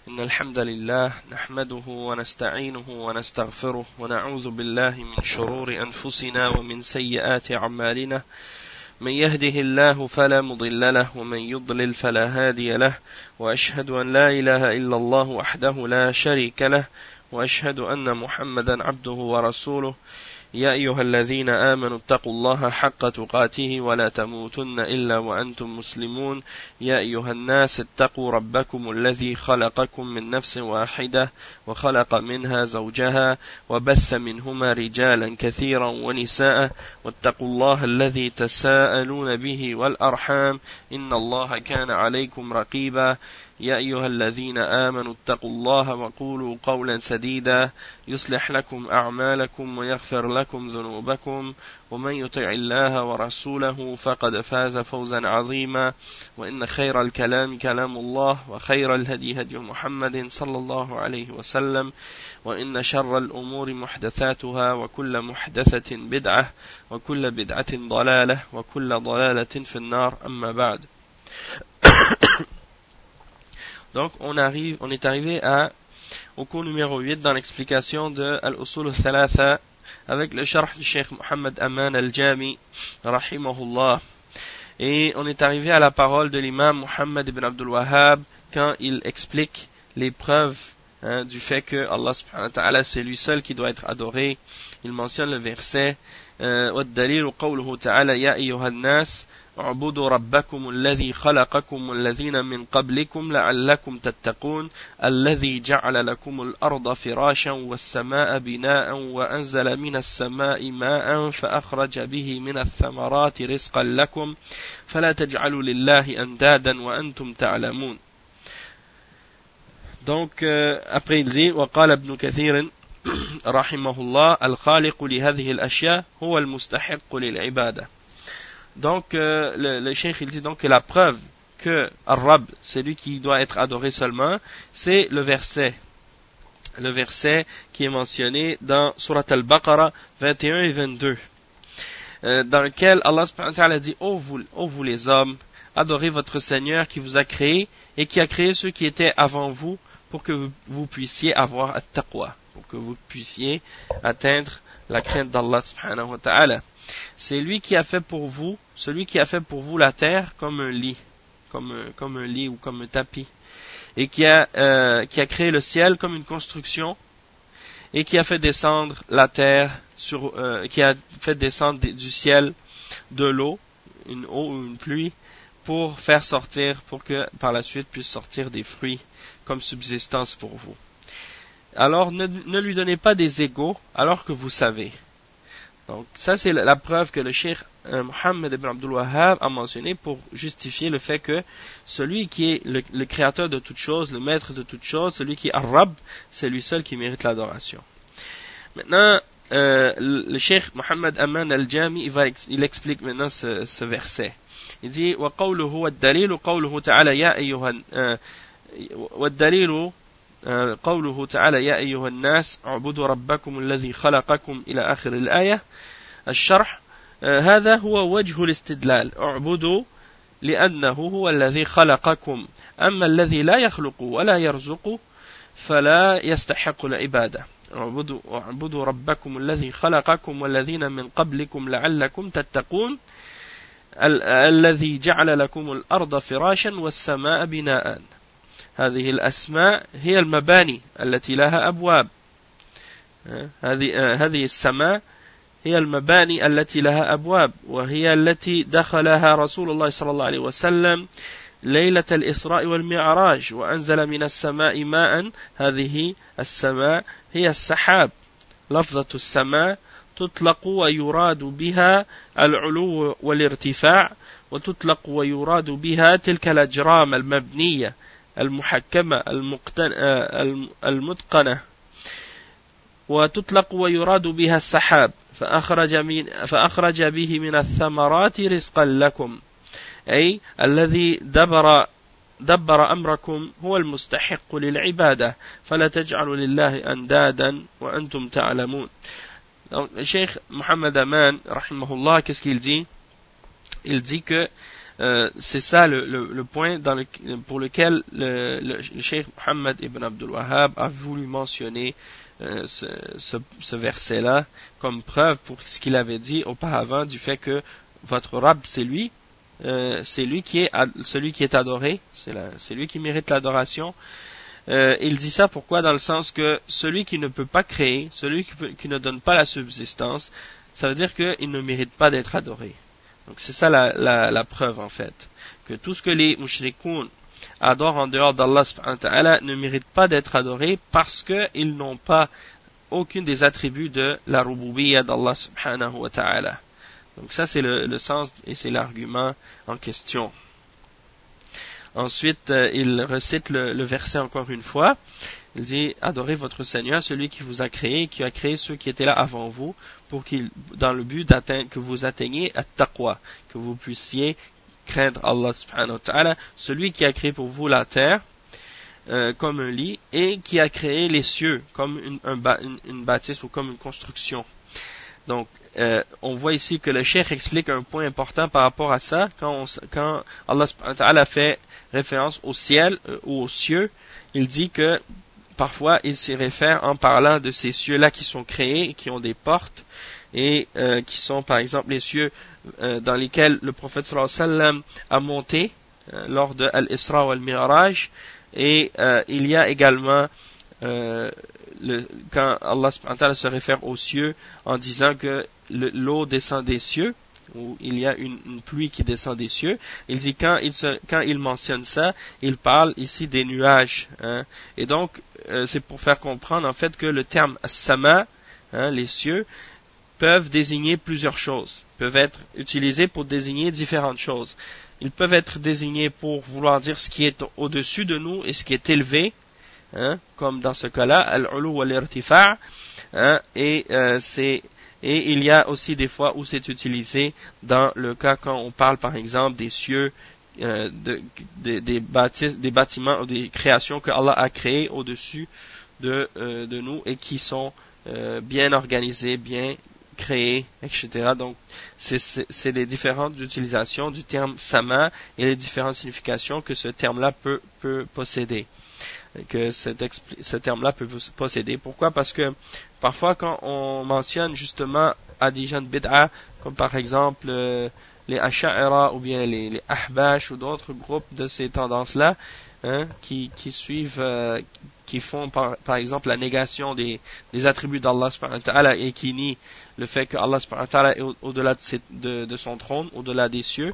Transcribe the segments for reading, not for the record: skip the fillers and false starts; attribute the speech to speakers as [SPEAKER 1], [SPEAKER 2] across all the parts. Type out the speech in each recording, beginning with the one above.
[SPEAKER 1] إن الحمد لله نحمده ونستعينه ونستغفره ونعوذ بالله من شرور أنفسنا ومن سيئات أعمالنا من يهده الله فلا مضل له ومن يضلل فلا هادي له وأشهد أن لا إله إلا الله وحده لا شريك له وأشهد أن محمدا عبده ورسوله يا أيها الذين آمنوا اتقوا الله حق تقاته ولا تموتن إلا وأنتم مسلمون يا أيها الناس اتقوا ربكم الذي خلقكم من نفس واحدة وخلق منها زوجها وبث منهما رجالا كثيرا ونساء واتقوا الله الذي تساءلون به والأرحام إن الله كان عليكم رقيبا يا أيها الذين آمنوا اتقوا الله وقولوا قولا سديدا يصلح لكم أعمالكم ويغفر لكم ذنوبكم ومن يطع الله ورسوله فقد فاز فوزا عظيما وإن خير الكلام كلام الله وخير الهدي هدي محمد صلى الله عليه وسلم وإن شر الأمور محدثاتها وكل محدثة بدعة وكل بدعة ضلالة وكل ضلالة في النار أما بعد. Donc on est arrivé au cours numéro 8 dans l'explication de Al-Usul al-Thalatha avec le sharh du Cheikh Mohammed Aman al-Jami rahimahullah. Et on est arrivé à la parole de l'imam Muhammad ibn Abdul Wahhab quand il explique les preuves du fait que Allah subhanahu wa ta'ala c'est lui seul qui doit être adoré. Il mentionne le verset وَالدَّلِيلُ قَوْلُهُ تَعَالَى يَا أَيُّهَا النَّاسِ اعبدوا ربكم الذي خلقكم والذين من قبلكم لعلكم تتقون الذي جعل لكم الأرض فراشا والسماء بناء وأنزل من السماء ماء فأخرج به من الثمرات رزقا لكم فلا تجعلوا لله أندادا وأنتم تعلمون. Donc après il dit وقال ابن كثير رحمه الله الخالق لهذه الأشياء هو المستحق للعبادة. Donc le cheikh il dit donc que la preuve que Ar-Rabb c'est lui qui doit être adoré seulement, c'est le verset qui est mentionné dans Surat Al-Baqarah 21 et 22 dans lequel Allah subhanahu wa ta'ala dit ô vous les hommes, adorez votre Seigneur qui vous a créé et qui a créé ceux qui étaient avant vous pour que vous puissiez avoir at-taqwa, pour que vous puissiez atteindre la crainte d'Allah subhanahu wa ta'ala. C'est lui qui a fait pour vous, celui qui a fait pour vous la terre comme un lit, comme un lit ou comme un tapis, et qui a créé le ciel comme une construction, et qui a fait descendre la terre qui a fait descendre du ciel de l'eau, une eau ou une pluie, pour faire sortir, pour que par la suite puisse sortir des fruits comme subsistance pour vous. Alors ne lui donnez pas des égaux alors que vous savez. Donc ça c'est la preuve que le cheikh Mohammed ibn Abdul Wahhab a mentionné pour justifier le fait que celui qui est le créateur de toutes choses, le maître de toutes choses, celui qui est Ar-Rabb, c'est lui seul qui mérite l'adoration. Maintenant le cheikh Mohammed Aman al-Jami il explique maintenant ce verset. Il dit وَقَوْلُهُ وَالدَّلِيلُ قَوْلُهُ تَعَالَى يَا أَيُّهَا وَالدَّلِيلُ قوله تعالى يا أيها الناس اعبدوا ربكم الذي خلقكم إلى آخر الآية. الشرح هذا هو وجه الاستدلال اعبدوا لأنه هو الذي خلقكم أما الذي لا يخلق ولا يرزق فلا يستحق العبادة. اعبدوا ربكم الذي خلقكم والذين من قبلكم لعلكم تتقون الذي جعل لكم الأرض فراشا والسماء بناء. هذه الأسماء هي المباني التي لها أبواب. هذه السماء هي المباني التي لها أبواب وهي التي دخلها رسول الله صلى الله عليه وسلم ليلة الإسراء والمعراج وأنزل من السماء ماء. هذه السماء هي السحاب. لفظة السماء تطلق ويراد بها العلو والارتفاع وتطلق ويراد بها تلك الأجرام المبنية المحكمة المتقنة وتطلق ويراد بها السحاب فأخرج به من الثمرات رزقا لكم أي الذي دبر أمركم هو المستحق للعبادة فلا تجعلوا لله أندادا وأنتم تعلمون. Donc, le Cheikh Mohammed Aman rahimahullah, qu'est-ce qu'il dit? Il dit que c'est ça le point pour lequel le Cheikh Mohammed ibn Abdul Wahhab a voulu mentionner ce verset-là comme preuve pour ce qu'il avait dit auparavant du fait que votre Rabb, c'est lui qui est celui qui est adoré, c'est lui qui mérite l'adoration. Il dit ça pourquoi? Dans le sens que celui qui ne peut pas créer, celui qui ne donne pas la subsistance, ça veut dire qu'il ne mérite pas d'être adoré. Donc c'est ça la preuve en fait, que tout ce que les mushrikoun adorent en dehors d'Allah subhanahu wa ta'ala ne mérite pas d'être adoré parce qu'ils n'ont pas aucun des attributs de la rububiyya d'Allah subhanahu wa ta'ala. Donc ça c'est le sens et c'est l'argument en question. Ensuite, il recite le verset encore une fois. Il dit, adorez votre Seigneur, celui qui vous a créé, qui a créé ceux qui étaient là avant vous, dans le but que vous atteigniez at-taqwa, que vous puissiez craindre Allah subhanahu wa ta'ala, celui qui a créé pour vous la terre, comme un lit, et qui a créé les cieux, comme une bâtisse ou comme une construction. Donc, on voit ici que le cheikh explique un point important par rapport à ça, quand Allah subhanahu wa ta'ala fait référence au ciel ou aux cieux, il dit que parfois il s'y réfère en parlant de ces cieux-là qui sont créés, qui ont des portes, et qui sont par exemple les cieux dans lesquels le prophète sallallahu alayhi wa sallam a monté lors de Al-Isra ou Al-Mi'raj, et il y a également quand Allah subhanahu wa ta'ala se réfère aux cieux en disant que l'eau descend des cieux, où il y a une pluie qui descend des cieux, il dit quand il mentionne ça, il parle ici des nuages, hein. Et donc c'est pour faire comprendre en fait que le terme as-sama, hein, les cieux, peuvent désigner plusieurs choses, peuvent être utilisés pour désigner différentes choses. Ils peuvent être désignés pour vouloir dire ce qui est au-dessus de nous et ce qui est élevé, hein, comme dans ce cas-là, al-ulu wal-irtifa', hein, et il y a aussi des fois où c'est utilisé dans le cas quand on parle par exemple des cieux, des bâtiments ou des créations que Allah a créées au-dessus de nous et qui sont bien organisées, bien créées, etc. Donc c'est les différentes utilisations du terme sama et les différentes significations que ce terme-là peut posséder, que ce terme-là peut posséder. Pourquoi? Parce que parfois quand on mentionne justement à des gens de bid'a, comme par exemple les Asha'ira ou bien les Ahbash ou d'autres groupes de ces tendances-là, hein, qui suivent, qui font par exemple la négation des attributs d'Allah subhanahu wa ta'ala et qui nient le fait que Allah subhanahu wa ta'ala est au-delà de son trône, au-delà des cieux,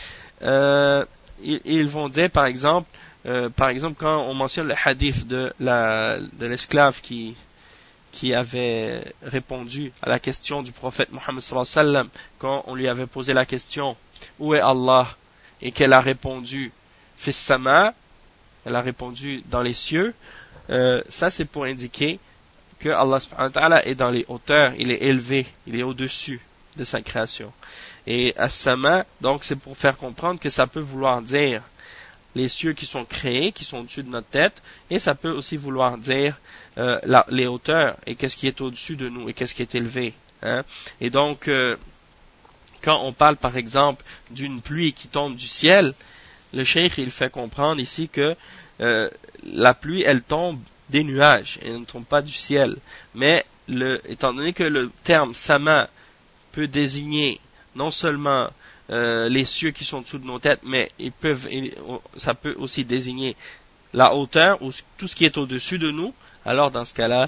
[SPEAKER 1] ils vont dire par exemple quand on mentionne le hadith de l'esclave qui avait répondu à la question du prophète Mohammed sallallahu alayhi wa sallam, quand on lui avait posé la question où est Allah, et qu'elle a répondu fis sama, elle a répondu dans les cieux, ça c'est pour indiquer que Allah subhanahu wa ta'ala est dans les hauteurs, il est élevé, il est au-dessus de sa création. Et as-sama, donc c'est pour faire comprendre que ça peut vouloir dire les cieux qui sont créés, qui sont au-dessus de notre tête, et ça peut aussi vouloir dire les hauteurs, et qu'est-ce qui est au-dessus de nous, et qu'est-ce qui est élevé, hein. Et donc, quand on parle par exemple d'une pluie qui tombe du ciel, le cheikh il fait comprendre ici que la pluie elle tombe des nuages, elle ne tombe pas du ciel, mais étant donné que le terme sama peut désigner non seulement les cieux qui sont dessous de nos têtes, mais ça peut aussi désigner la hauteur ou tout ce qui est au-dessus de nous. Alors dans ce cas-là,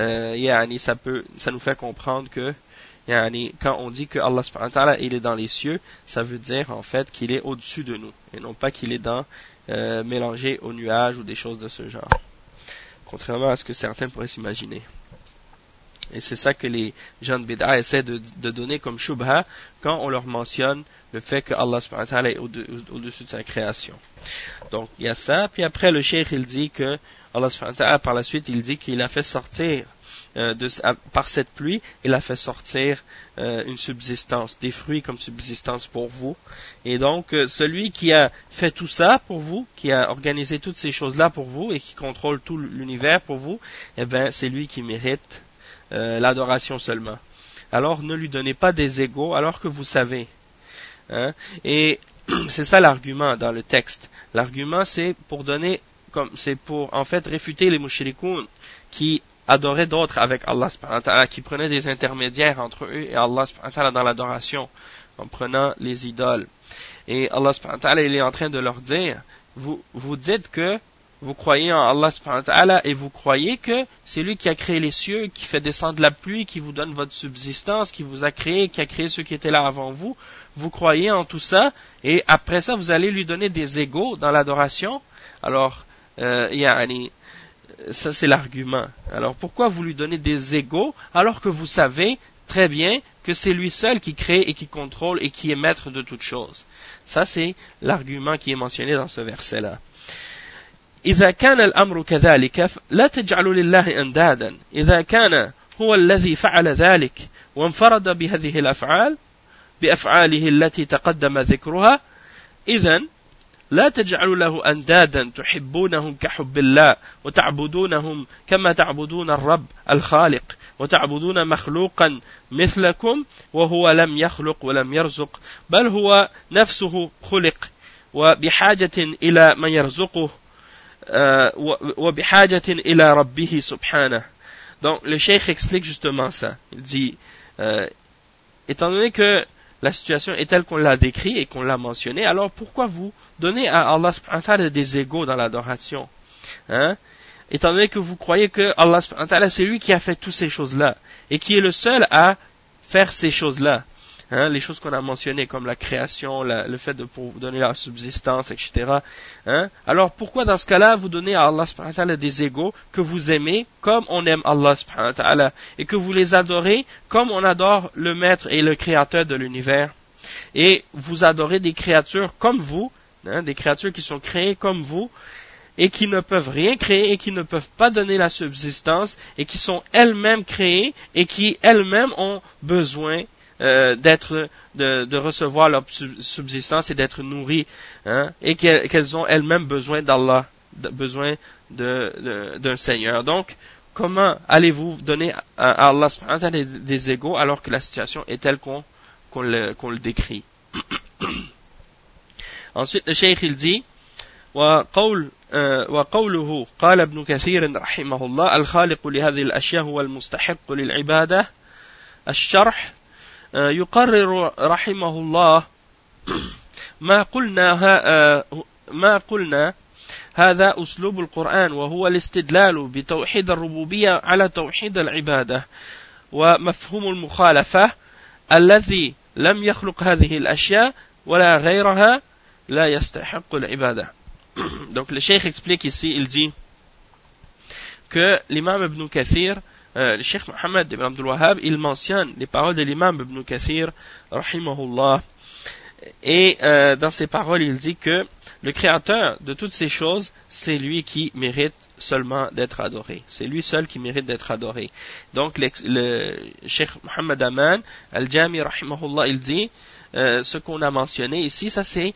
[SPEAKER 1] ça nous fait comprendre que quand on dit que Allah subhanahu wa ta'ala il est dans les cieux, ça veut dire en fait qu'il est au-dessus de nous et non pas qu'il est mélangé aux nuages ou des choses de ce genre, contrairement à ce que certains pourraient s'imaginer. Et c'est ça que les gens de bid'a essaient de donner comme shubha quand on leur mentionne le fait que Allah subhanahu wa ta'ala est au-dessus de sa création. Donc il y a ça. Puis après le cheikh il dit que Allah subhanahu wa ta'ala par la suite il dit qu'il a fait sortir par cette pluie, il a fait sortir une subsistance, des fruits comme subsistance pour vous. Et donc celui qui a fait tout ça pour vous, qui a organisé toutes ces choses-là pour vous et qui contrôle tout l'univers pour vous, eh ben c'est lui qui mérite l'adoration seulement. Alors ne lui donnez pas des égaux alors que vous savez, hein? Et c'est ça l'argument dans le texte. L'argument c'est pour donner, c'est pour en fait réfuter les mushrikoun qui adoraient d'autres avec Allah subhanahu wa ta'ala, qui prenaient des intermédiaires entre eux et Allah subhanahu wa ta'ala dans l'adoration, en prenant les idoles. Et Allah subhanahu wa ta'ala il est en train de leur dire, vous dites que vous croyez en Allah subhanahu wa ta'ala et vous croyez que c'est lui qui a créé les cieux, qui fait descendre la pluie, qui vous donne votre subsistance, qui vous a créé, qui a créé ceux qui étaient là avant vous. Vous croyez en tout ça et après ça vous allez lui donner des égaux dans l'adoration. Alors, ça c'est l'argument. Alors pourquoi vous lui donnez des égaux alors que vous savez très bien que c'est lui seul qui crée et qui contrôle et qui est maître de toutes choses. Ça c'est l'argument qui est mentionné dans ce verset-là. إذا كان الأمر كذلك لا تجعلوا لله أندادا إذا كان هو الذي فعل ذلك وانفرد بهذه الأفعال بأفعاله التي تقدم ذكرها إذن لا تجعلوا له أندادا تحبونهم كحب الله وتعبدونهم كما تعبدون الرب الخالق وتعبدون مخلوقا مثلكم وهو لم يخلق ولم يرزق بل هو نفسه خلق وبحاجة إلى من يرزقه وبحاجة إلى ربه سبحانه. Donc le cheikh explique justement ça. Il dit étant donné que la situation est telle qu'on l'a décrit et qu'on l'a mentionné, alors pourquoi vous donnez à Allah subhanahu wa ta'ala des égaux dans l'adoration, hein? Étant donné que vous croyez que Allah subhanahu wa ta'ala c'est lui qui a fait toutes ces choses-là et qui est le seul à faire ces choses-là, hein? Les choses qu'on a mentionnées comme la création, le fait de pour vous donner la subsistance, etc. Hein? Alors pourquoi dans ce cas-là vous donnez à Allah subhanahu wa ta'ala des égaux que vous aimez comme on aime Allah subhanahu wa ta'ala et que vous les adorez comme on adore le maître et le créateur de l'univers, et vous adorez des créatures comme vous, hein, des créatures qui sont créées comme vous et qui ne peuvent rien créer et qui ne peuvent pas donner la subsistance et qui sont elles-mêmes créées et qui elles-mêmes ont besoin de recevoir leur subsistance et d'être nourries, hein, et qu'elles ont elles-mêmes besoin d'Allah, besoin d'un Seigneur. Donc, comment allez-vous donner à Allah subhanahu wa ta'ala des égaux alors que la situation est telle qu'on le décrit? Ensuite, le cheikh il dit وقوله قال ابن كثير رحمه الله الخالق لهذه الأشياء هو المستحق للعبادة الشرح يقرر رحمه الله ما قلنا هذا أسلوب القرآن وهو الاستدلال بتوحيد الربوبية على توحيد العبادة ومفهوم المخالفة الذي لم يخلق هذه الأشياء ولا غيرها لا يستحق العبادة. Donc le cheikh explique ici, il dit que l'imam Ibn Kathir, le cheikh Mohammed ibn Abdul Wahhab, il mentionne les paroles de l'imam Ibn Kathir rahimahullah, et dans ses paroles il dit que le créateur de toutes ces choses c'est lui qui mérite seulement d'être adoré, c'est lui seul qui mérite d'être adoré. Donc le cheikh Mohammed Aman al-Jami rahimahullah il dit ce qu'on a mentionné ici, ça c'est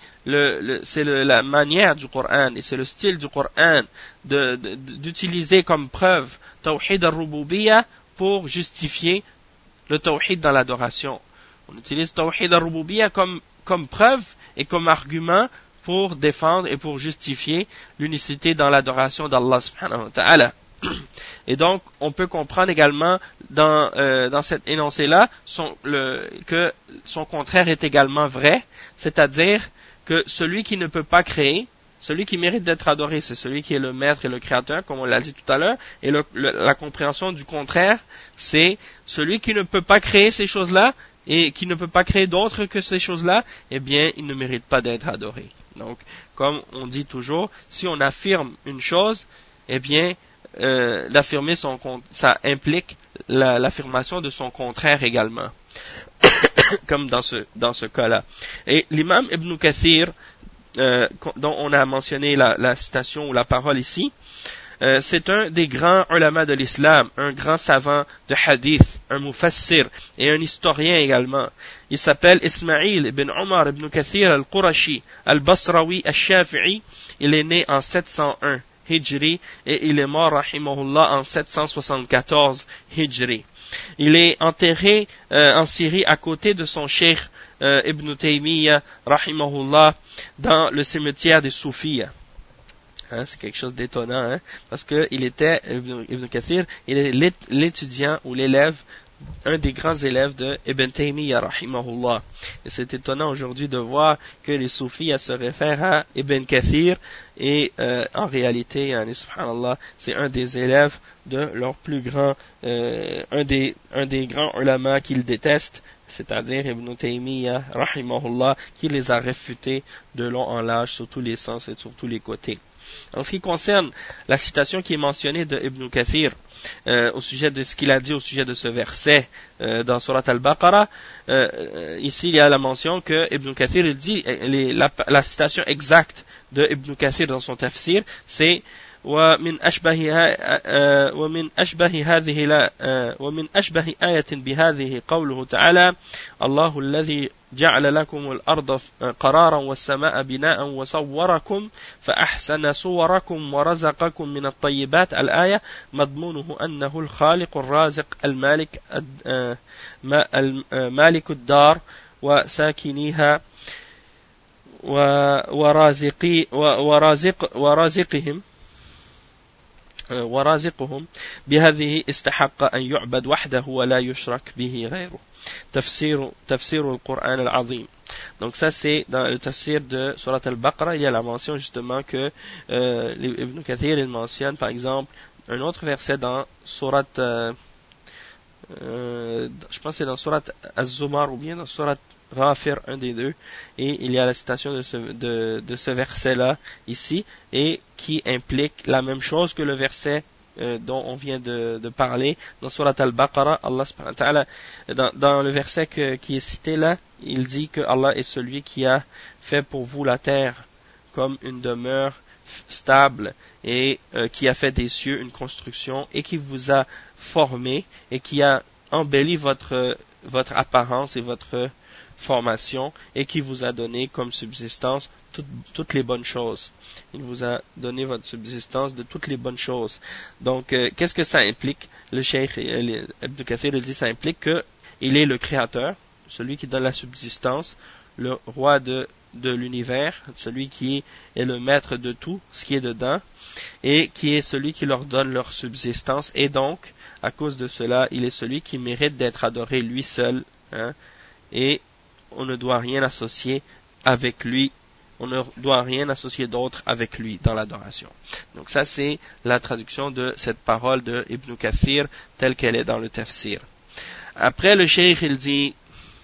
[SPEAKER 1] la manière du Coran et c'est le style du Coran d'utiliser comme preuve Tawhid al-Rububiyya pour justifier le Tawhid dans l'adoration. On utilise Tawhid al-Rububiyya comme preuve et comme argument pour défendre et pour justifier l'unicité dans l'adoration d'Allah subhanahu wa ta'ala. Et donc, on peut comprendre également dans cet énoncé-là que son contraire est également vrai, c'est-à-dire que celui qui ne peut pas créer, celui qui mérite d'être adoré, c'est celui qui est le maître et le créateur, comme on l'a dit tout à l'heure, et la compréhension du contraire, c'est celui qui ne peut pas créer ces choses-là et qui ne peut pas créer d'autres que ces choses-là, eh bien, il ne mérite pas d'être adoré. Donc, comme on dit toujours, si on affirme une chose, eh bien, l'affirmer ça implique l'affirmation de son contraire également, comme dans ce cas-là. Et l'imam Ibn Kathir, dont on a mentionné la citation ou la parole ici, c'est un des grands ulama de l'islam, un grand savant de hadith, un mufassir et un historien également. Il s'appelle Ismaïl ibn Omar ibn Kathir al-Qurashi al-Basrawi al-Shafi'i. Il est né en 701 Hijri et il est mort rahimahullah en 774 Hijri. Il est enterré en Syrie à côté de son cheikh Ibn Taymiyyah, rahimahullah, dans le cimetière des Soufis. Hein, c'est quelque chose d'étonnant, hein, parce que il était, Ibn Kathir, il est l'étudiant ou l'élève, un des grands élèves de Ibn Taymiyyah, rahimahullah. Et c'est étonnant aujourd'hui de voir que les soufis se réfèrent à Ibn Kathir, et en réalité, subhanallah, c'est un des élèves de leur plus grand, un des grands ulama qu'ils détestent, c'est-à-dire Ibn Taymiyyah, rahimahullah, qui les a réfutés de long en large sur tous les sens et sur tous les côtés. En ce qui concerne la citation qui est mentionnée de Ibn Kathir au sujet de ce qu'il a dit au sujet de ce verset dans Surat Al-Baqarah, ici il y a la mention que Ibn Kathir il dit, la citation exacte de Ibn Kathir dans son tafsir, c'est ومن أشبه آية بهذه قوله تعالى الله الذي جعل لكم الأرض قرارا والسماء بناء وصوركم فأحسن صوركم ورزقكم من الطيبات الآية مضمونه أنه الخالق الرازق المالك مالك الدار وساكنيها ورازقهم بهذه استحق أن يعبد وحده ولا يشرك به غيره. تفسير القرآن العظيم. Donc ça c'est dans le tafsir de Surat Al-Baqarah, il y a la mention justement que Ibn Kathir il mentionne par exemple un autre verset dans Surat je pense que c'est dans Surat Az-Zumar ou bien dans Surat Ghafir, un des deux, et il y a la citation de ce verset-là ici, et qui implique la même chose que le verset dont on vient de parler dans Surat Al-Baqarah. Allah subhanahu wa ta'ala, dans le verset qui est cité là, il dit que Allah est celui qui a fait pour vous la terre comme une demeure stable, et qui a fait des cieux une construction, et qui vous a formé et qui a embelli votre apparence et votre formation, et qui vous a donné comme subsistance toutes les bonnes choses. Il vous a donné votre subsistance de toutes les bonnes choses. Donc, qu'est-ce que ça implique? Le cheikh Ibn Kathir dit ça implique que il est le créateur, celui qui donne la subsistance, le roi de l'univers, celui qui est le maître de tout ce qui est dedans, et qui est celui qui leur donne leur subsistance, et donc, à cause de cela, il est celui qui mérite d'être adoré lui seul, hein, et on ne doit rien associer avec lui, on ne doit rien associer d'autre avec lui dans l'adoration. Donc ça c'est la traduction de cette parole de Ibn Kathir telle qu'elle est dans le tafsir. Après le cheikh il dit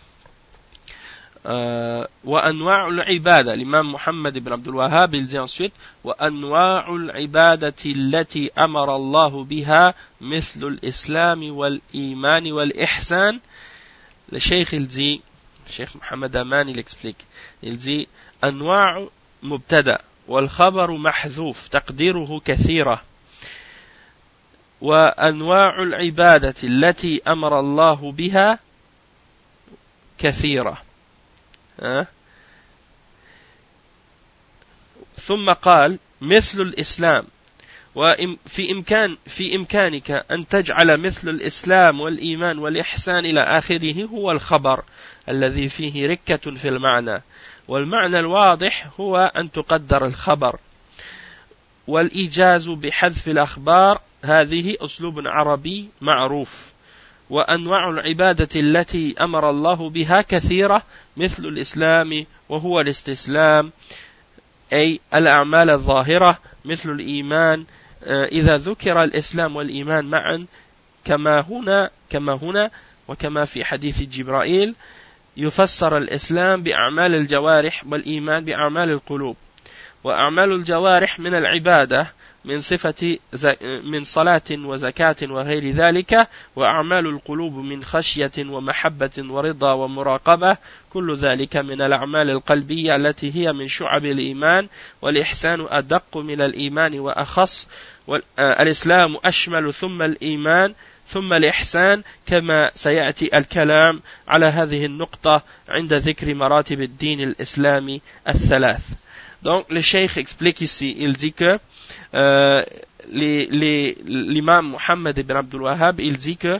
[SPEAKER 1] وأنواع العبادة, l'imam Muhammad ibn Abdul Wahhab il dit ensuite وأنواع العبادة التي أمر الله بها مثل الإسلام والإيمان والإحسان. Le cheikh il dit, Cheikh Mohammed Aman il explique, il dit أنواع مبتدأ والخبر محذوف تقديره كثيرة وأنواع العبادة التي أمر الله بها كثيرة. ثم قال مثل الإسلام في إمكانك أن تجعل مثل الإسلام والإيمان والإحسان إلى آخره هو الخبر الذي فيه ركة في المعنى، والمعنى الواضح هو أن تقدر الخبر، والإيجاز بحذف الأخبار هذه أسلوب عربي معروف. وأنواع العبادة التي أمر الله بها كثيرة مثل الإسلام وهو الاستسلام أي الأعمال الظاهرة مثل الإيمان إذا ذكر الإسلام والإيمان معا كما هنا وكما في حديث جبرائيل يفسر الإسلام بأعمال الجوارح والإيمان بأعمال القلوب. وأعمال الجوارح من العبادة من صلاة وزكاة وغير ذلك، وأعمال القلوب من خشية ومحبة ورضا ومراقبة، كل ذلك من الأعمال القلبية التي هي من شعب الإيمان، والإحسان أدق من الإيمان وأخص، والإسلام أشمل ثم الإيمان ثم الإحسان، كما سيأتي الكلام على هذه النقطة عند ذكر مراتب الدين الإسلامي الثلاث. Donc le cheikh explique ici, il dit que l'imam Muhammad ibn Abdul Wahhab, il dit que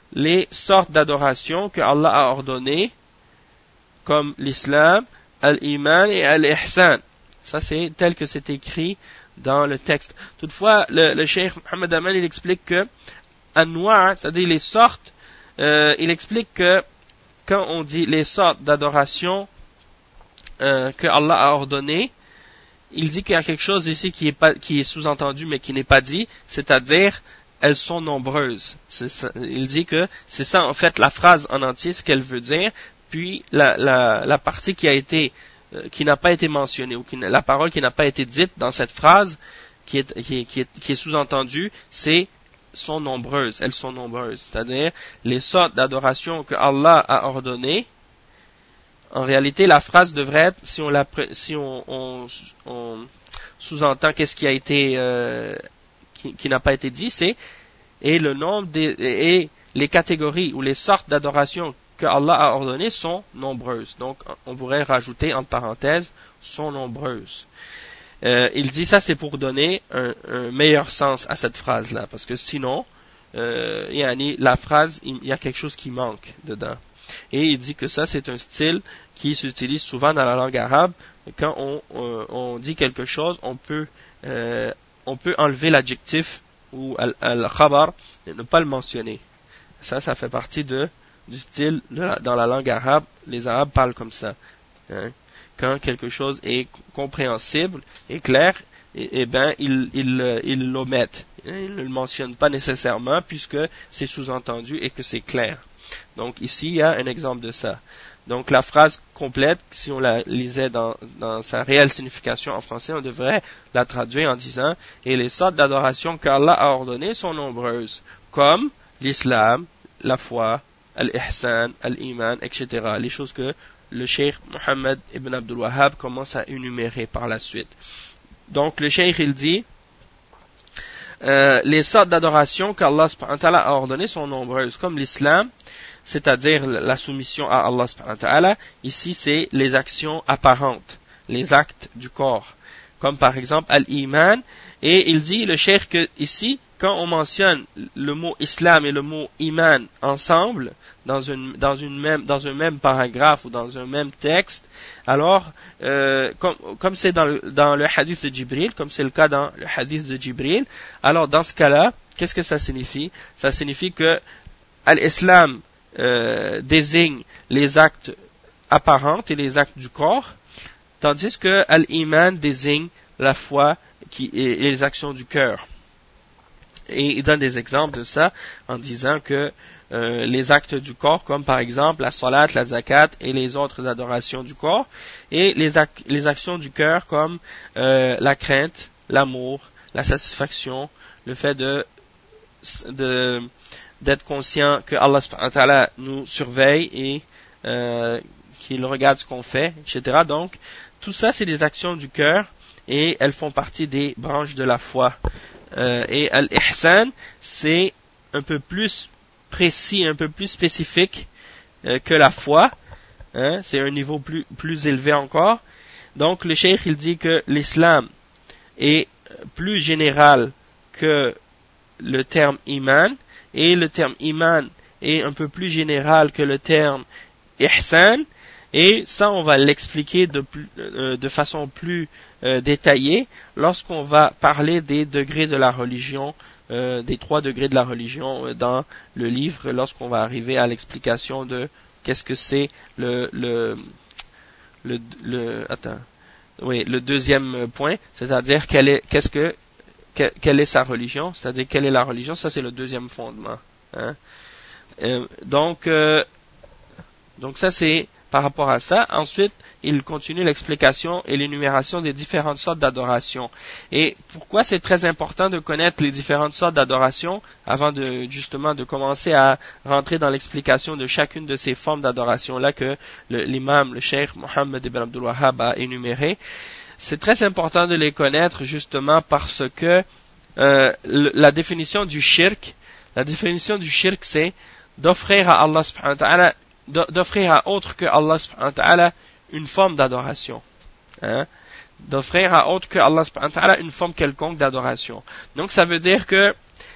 [SPEAKER 1] les sortes d'adoration que Allah a ordonnées, comme l'islam, al-iman et al-ihsan. Ça, c'est tel que c'est écrit dans le texte. Toutefois, le cheikh Mohammed Aman, il explique que anwa', c'est-à-dire les sortes, il explique que quand on dit les sortes d'adoration que Allah a ordonnées, il dit qu'il y a quelque chose ici qui est sous-entendu mais qui n'est pas dit, c'est-à-dire elles sont nombreuses. Il dit que c'est ça en fait la phrase en entier, ce qu'elle veut dire, puis la partie qui n'a pas été mentionnée, ou la parole qui n'a pas été dite dans cette phrase, qui est sous-entendue, sont nombreuses, elles sont nombreuses. C'est-à-dire, les sortes d'adoration que Allah a ordonnées, en réalité, la phrase devrait être, si on sous-entend qu'est-ce qui a été, qui n'a pas été dit, c'est, et le nombre et les catégories ou les sortes d'adoration que Allah a ordonnées sont nombreuses. Donc, on pourrait rajouter entre parenthèses, sont nombreuses. Il dit ça, c'est pour donner un meilleur sens à cette phrase-là, parce que sinon, la phrase, il y a quelque chose qui manque dedans. Et il dit que ça, c'est un style qui s'utilise souvent dans la langue arabe. Quand on dit quelque chose, on peut enlever l'adjectif ou al-khabar et ne pas le mentionner. Ça fait partie du style dans la langue arabe. Les arabes parlent comme ça. Hein. Quand quelque chose est compréhensible et clair, ils l'omettent. Ils ne le mentionnent pas nécessairement puisque c'est sous-entendu et que c'est clair. Donc ici, il y a un exemple de ça. Donc la phrase complète, si on la lisait dans sa réelle signification en français, on devrait la traduire en disant « Et les sortes d'adoration qu'Allah a ordonnées sont nombreuses, comme l'islam, la foi, al-ihsan, al-iman, etc. » Les choses que le cheikh Mohammed ibn Abdul Wahhab commence à énumérer par la suite. Donc le cheikh il dit les sortes d'adoration qu'Allah subhanahu wa ta'ala a ordonnées sont nombreuses, comme l'islam, c'est-à-dire la soumission à Allah subhanahu wa ta'ala. Ici c'est les actions apparentes, les actes du corps, comme par exemple al-iman. Et il dit le cheikh que ici, quand on mentionne le mot islam et le mot iman ensemble dans un même paragraphe ou dans un même texte, alors comme c'est dans le hadith de Jibril, comme c'est le cas dans le hadith de Jibril, alors dans ce cas-là, qu'est-ce que ça signifie? Ça signifie que l'islam désigne les actes apparents et les actes du corps, tandis que l'iman désigne la foi et les actions du cœur. Et il donne des exemples de ça en disant que les actes du corps, comme par exemple la salat, la zakat et les autres adorations du corps, et les actions du cœur comme la crainte, l'amour, la satisfaction, le fait d'être conscient que Allah subhanahu wa ta'ala nous surveille et qu'il regarde ce qu'on fait, etc. Donc, tout ça c'est des actions du cœur et elles font partie des branches de la foi. Et al-ihsan, c'est un peu plus précis, un peu plus spécifique que la foi. Hein, c'est un niveau plus élevé encore. Donc le cheikh il dit que l'islam est plus général que le terme iman, et le terme iman est un peu plus général que le terme ihsan. Et ça, on va l'expliquer de façon plus détaillée lorsqu'on va parler des degrés de la religion, des 3 degrés de la religion dans le livre, lorsqu'on va arriver à l'explication de qu'est-ce que c'est le deuxième point, c'est-à-dire quelle est sa religion, c'est-à-dire quelle est la religion, ça c'est le deuxième fondement. Hein. Donc ça c'est par rapport à ça. Ensuite, il continue l'explication et l'énumération des différentes sortes d'adoration. Et pourquoi c'est très important de connaître les différentes sortes d'adoration avant de commencer à rentrer dans l'explication de chacune de ces formes d'adoration-là que l'imam, le cheikh Mohammed ibn Abdul Wahhab a énuméré. C'est très important de les connaître justement parce que la définition du shirk, c'est d'offrir à Allah subhanahu wa ta'ala d'offrir à autre que Allah subhanahu wa ta'ala une forme d'adoration. Hein? D'offrir à autre que Allah subhanahu wa ta'ala une forme quelconque d'adoration. Donc ça veut dire que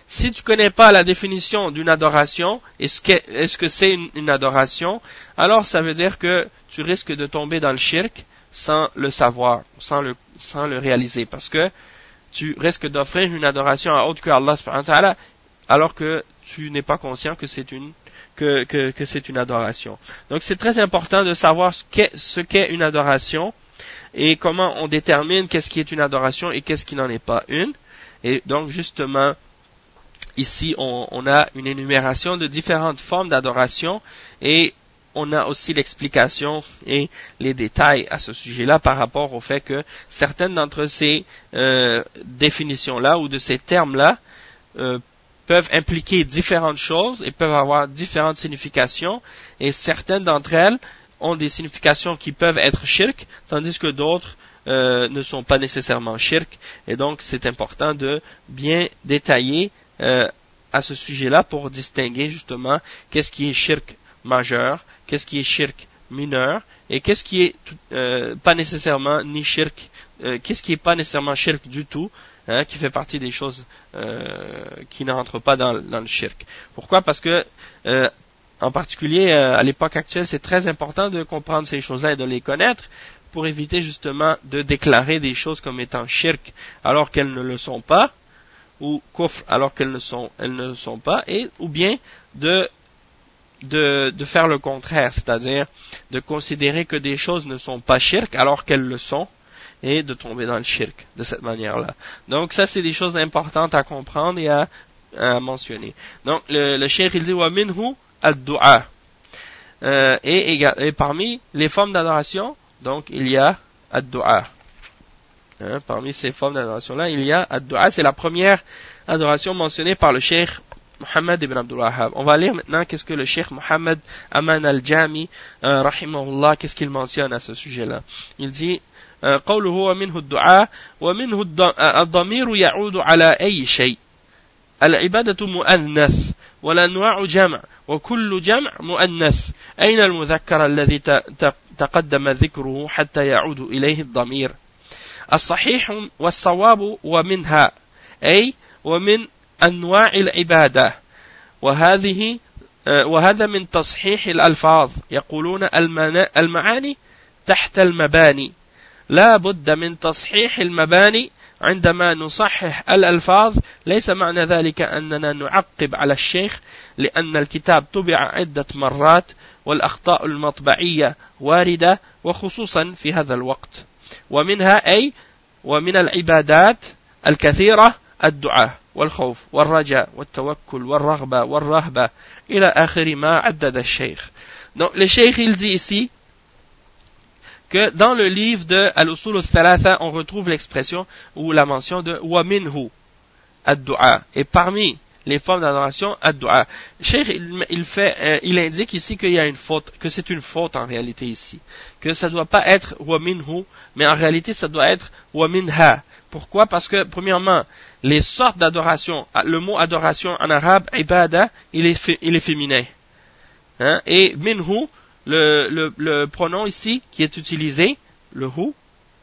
[SPEAKER 1] si tu connais pas la définition d'une adoration, est-ce que c'est une adoration, alors ça veut dire que tu risques de tomber dans le shirk sans le savoir, sans le réaliser, parce que tu risques d'offrir une adoration à autre que Allah subhanahu wa ta'ala, alors que tu n'es pas conscient que c'est une adoration. Donc c'est très important de savoir ce qu'est une adoration et comment on détermine qu'est-ce qui est une adoration et qu'est-ce qui n'en est pas une. Et donc justement, ici on a une énumération de différentes formes d'adoration et on a aussi l'explication et les détails à ce sujet-là par rapport au fait que certaines d'entre ces définitions-là ou de ces termes-là peuvent impliquer différentes choses et peuvent avoir différentes significations, et certaines d'entre elles ont des significations qui peuvent être shirk, tandis que d'autres ne sont pas nécessairement shirk, et donc c'est important de bien détailler à ce sujet-là pour distinguer justement qu'est-ce qui est shirk majeur, qu'est-ce qui est shirk mineur, et qu'est-ce qui est pas nécessairement ni shirk, qu'est-ce qui est pas nécessairement shirk du tout, qui fait partie des choses qui ne rentrent pas dans le shirk. Pourquoi? Parce que en particulier à l'époque actuelle, c'est très important de comprendre ces choses-là et de les connaître pour éviter justement de déclarer des choses comme étant shirk alors qu'elles ne le sont pas, ou kufr alors qu'elles ne le sont pas, ou bien de faire le contraire, c'est-à-dire de considérer que des choses ne sont pas shirk alors qu'elles le sont, et de tomber dans le shirk de cette manière-là. Donc ça, c'est des choses importantes à comprendre et à mentionner. Donc le cheikh il dit wa minhu ad-du'a, et parmi les formes d'adoration, donc il y a ad-du'a. Parmi ces formes d'adoration-là, il y a ad-du'a. C'est la première adoration mentionnée par le cheikh Muhammad ibn Abdul Wahhab. On va lire maintenant qu'est-ce que le cheikh Muhammad Aman al-Jami rahimahullah, qu'est-ce qu'il mentionne à ce sujet-là. Il dit قوله ومنه الدعاء ومنه الضمير يعود على أي شيء. العبادة مؤنث والأنواع جمع وكل جمع مؤنث. أين المذكر الذي تقدم ذكره حتى يعود إليه الضمير؟ الصحيح والصواب ومنها أي ومن أنواع العبادة. وهذا من تصحيح الألفاظ. يقولون المعاني تحت المباني. لا بد من تصحيح المباني. عندما نصحح الألفاظ ليس معنى ذلك أننا نعقب على الشيخ، لأن الكتاب طبع عدة مرات والأخطاء المطبعية واردة وخصوصا في هذا الوقت. ومنها أي ومن العبادات الكثيرة الدعاء والخوف والرجاء والتوكل والرغبة والرهبة إلى آخر ما عدد الشيخ. Donc le cheikh il dit ici que dans le livre de Al-Usul al-Thalatha, on retrouve l'expression ou la mention de wa minhu ad-du'a, et parmi les formes d'adoration ad-du'a. Cheikh il indique ici qu'il y a une faute, que c'est une faute en réalité ici, que ça doit pas être wa minhu, mais en réalité ça doit être wa minha. Pourquoi? Parce que premièrement, les sortes d'adoration, le mot adoration en arabe ibada, il est féminin, et minhu, le pronom ici qui est utilisé, le hu,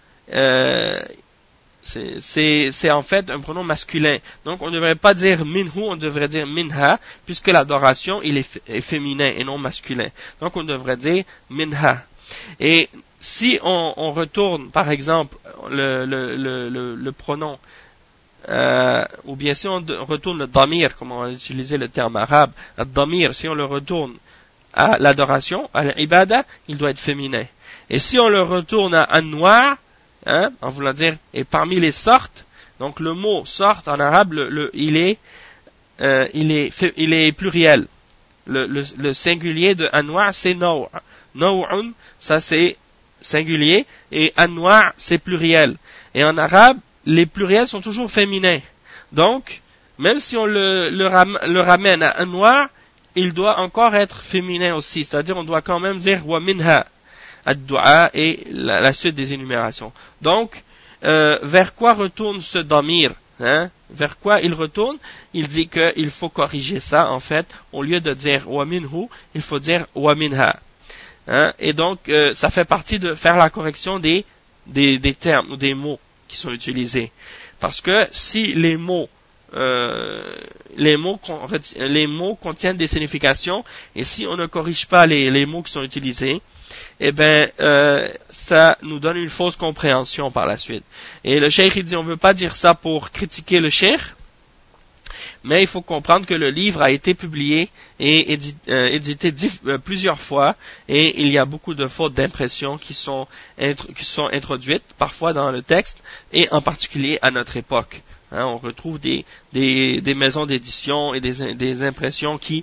[SPEAKER 1] c'est en fait un pronom masculin. Donc on ne devrait pas dire minhu, on devrait dire minha, puisque l'adoration il est féminin et non masculin. Donc on devrait dire minha. Et si on retourne par exemple le pronom, ou bien si on retourne le damir, comme on va utiliser le terme arabe, le damir, si on le retourne à l'adoration, à l'ibada, il doit être féminin. Et si on le retourne à anwa, en voulant dire, et parmi les sortes, donc le mot sorte en arabe, il est pluriel. Le singulier de anwa, c'est naw'. Naw'un, ça c'est singulier, et anwa' c'est pluriel. Et en arabe, les pluriels sont toujours féminins. Donc, même si on le ramène à anwa', il doit encore être féminin aussi, c'est-à-dire on doit quand même dire wa minha ad-du'a et la suite des énumérations. Donc, vers quoi retourne ce damir, vers quoi il retourne? Il dit qu'il faut corriger ça, en fait, au lieu de dire wa minhu, il faut dire wa minha. Et donc, ça fait partie de faire la correction des termes ou des mots qui sont utilisés. Parce que si les mots les mots contiennent des significations, et si on ne corrige pas les mots qui sont utilisés, eh ben ça nous donne une fausse compréhension par la suite. Et le cheikh il dit on veut pas dire ça pour critiquer le cheikh, mais il faut comprendre que le livre a été publié et édité plusieurs fois, et il y a beaucoup de fautes d'impression qui sont introduites parfois dans le texte, et en particulier à notre époque. On retrouve des maisons d'édition et des impressions qui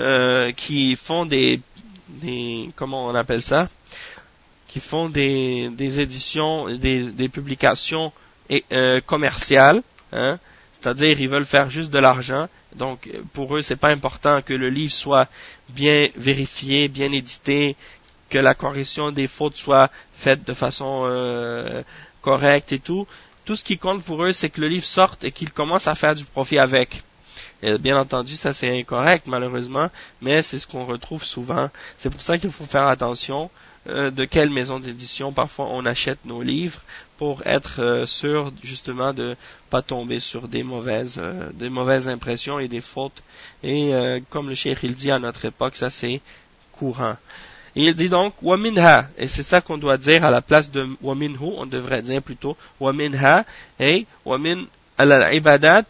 [SPEAKER 1] font des comment on appelle ça, qui font des éditions, des publications commerciales, c'est-à-dire ils veulent faire juste de l'argent. Donc pour eux c'est pas important que le livre soit bien vérifié, bien édité, que la correction des fautes soit faite de façon correcte et tout. Tout ce qui compte pour eux, c'est que le livre sorte et qu'ils commencent à faire du profit avec. Et bien entendu, ça c'est incorrect malheureusement, mais c'est ce qu'on retrouve souvent. C'est pour ça qu'il faut faire attention de quelle maison d'édition parfois on achète nos livres, pour être sûr justement de pas tomber sur des mauvaises impressions et des fautes. Et comme le cheikh il dit à notre époque, ça c'est courant. Et il dit donc وَمِنْهَا, et c'est ça qu'on doit dire à la place de وَمِنْهُ, on devrait dire plutôt وَمِنْهَا, et وَمِنْ الْعِبَادَاتِ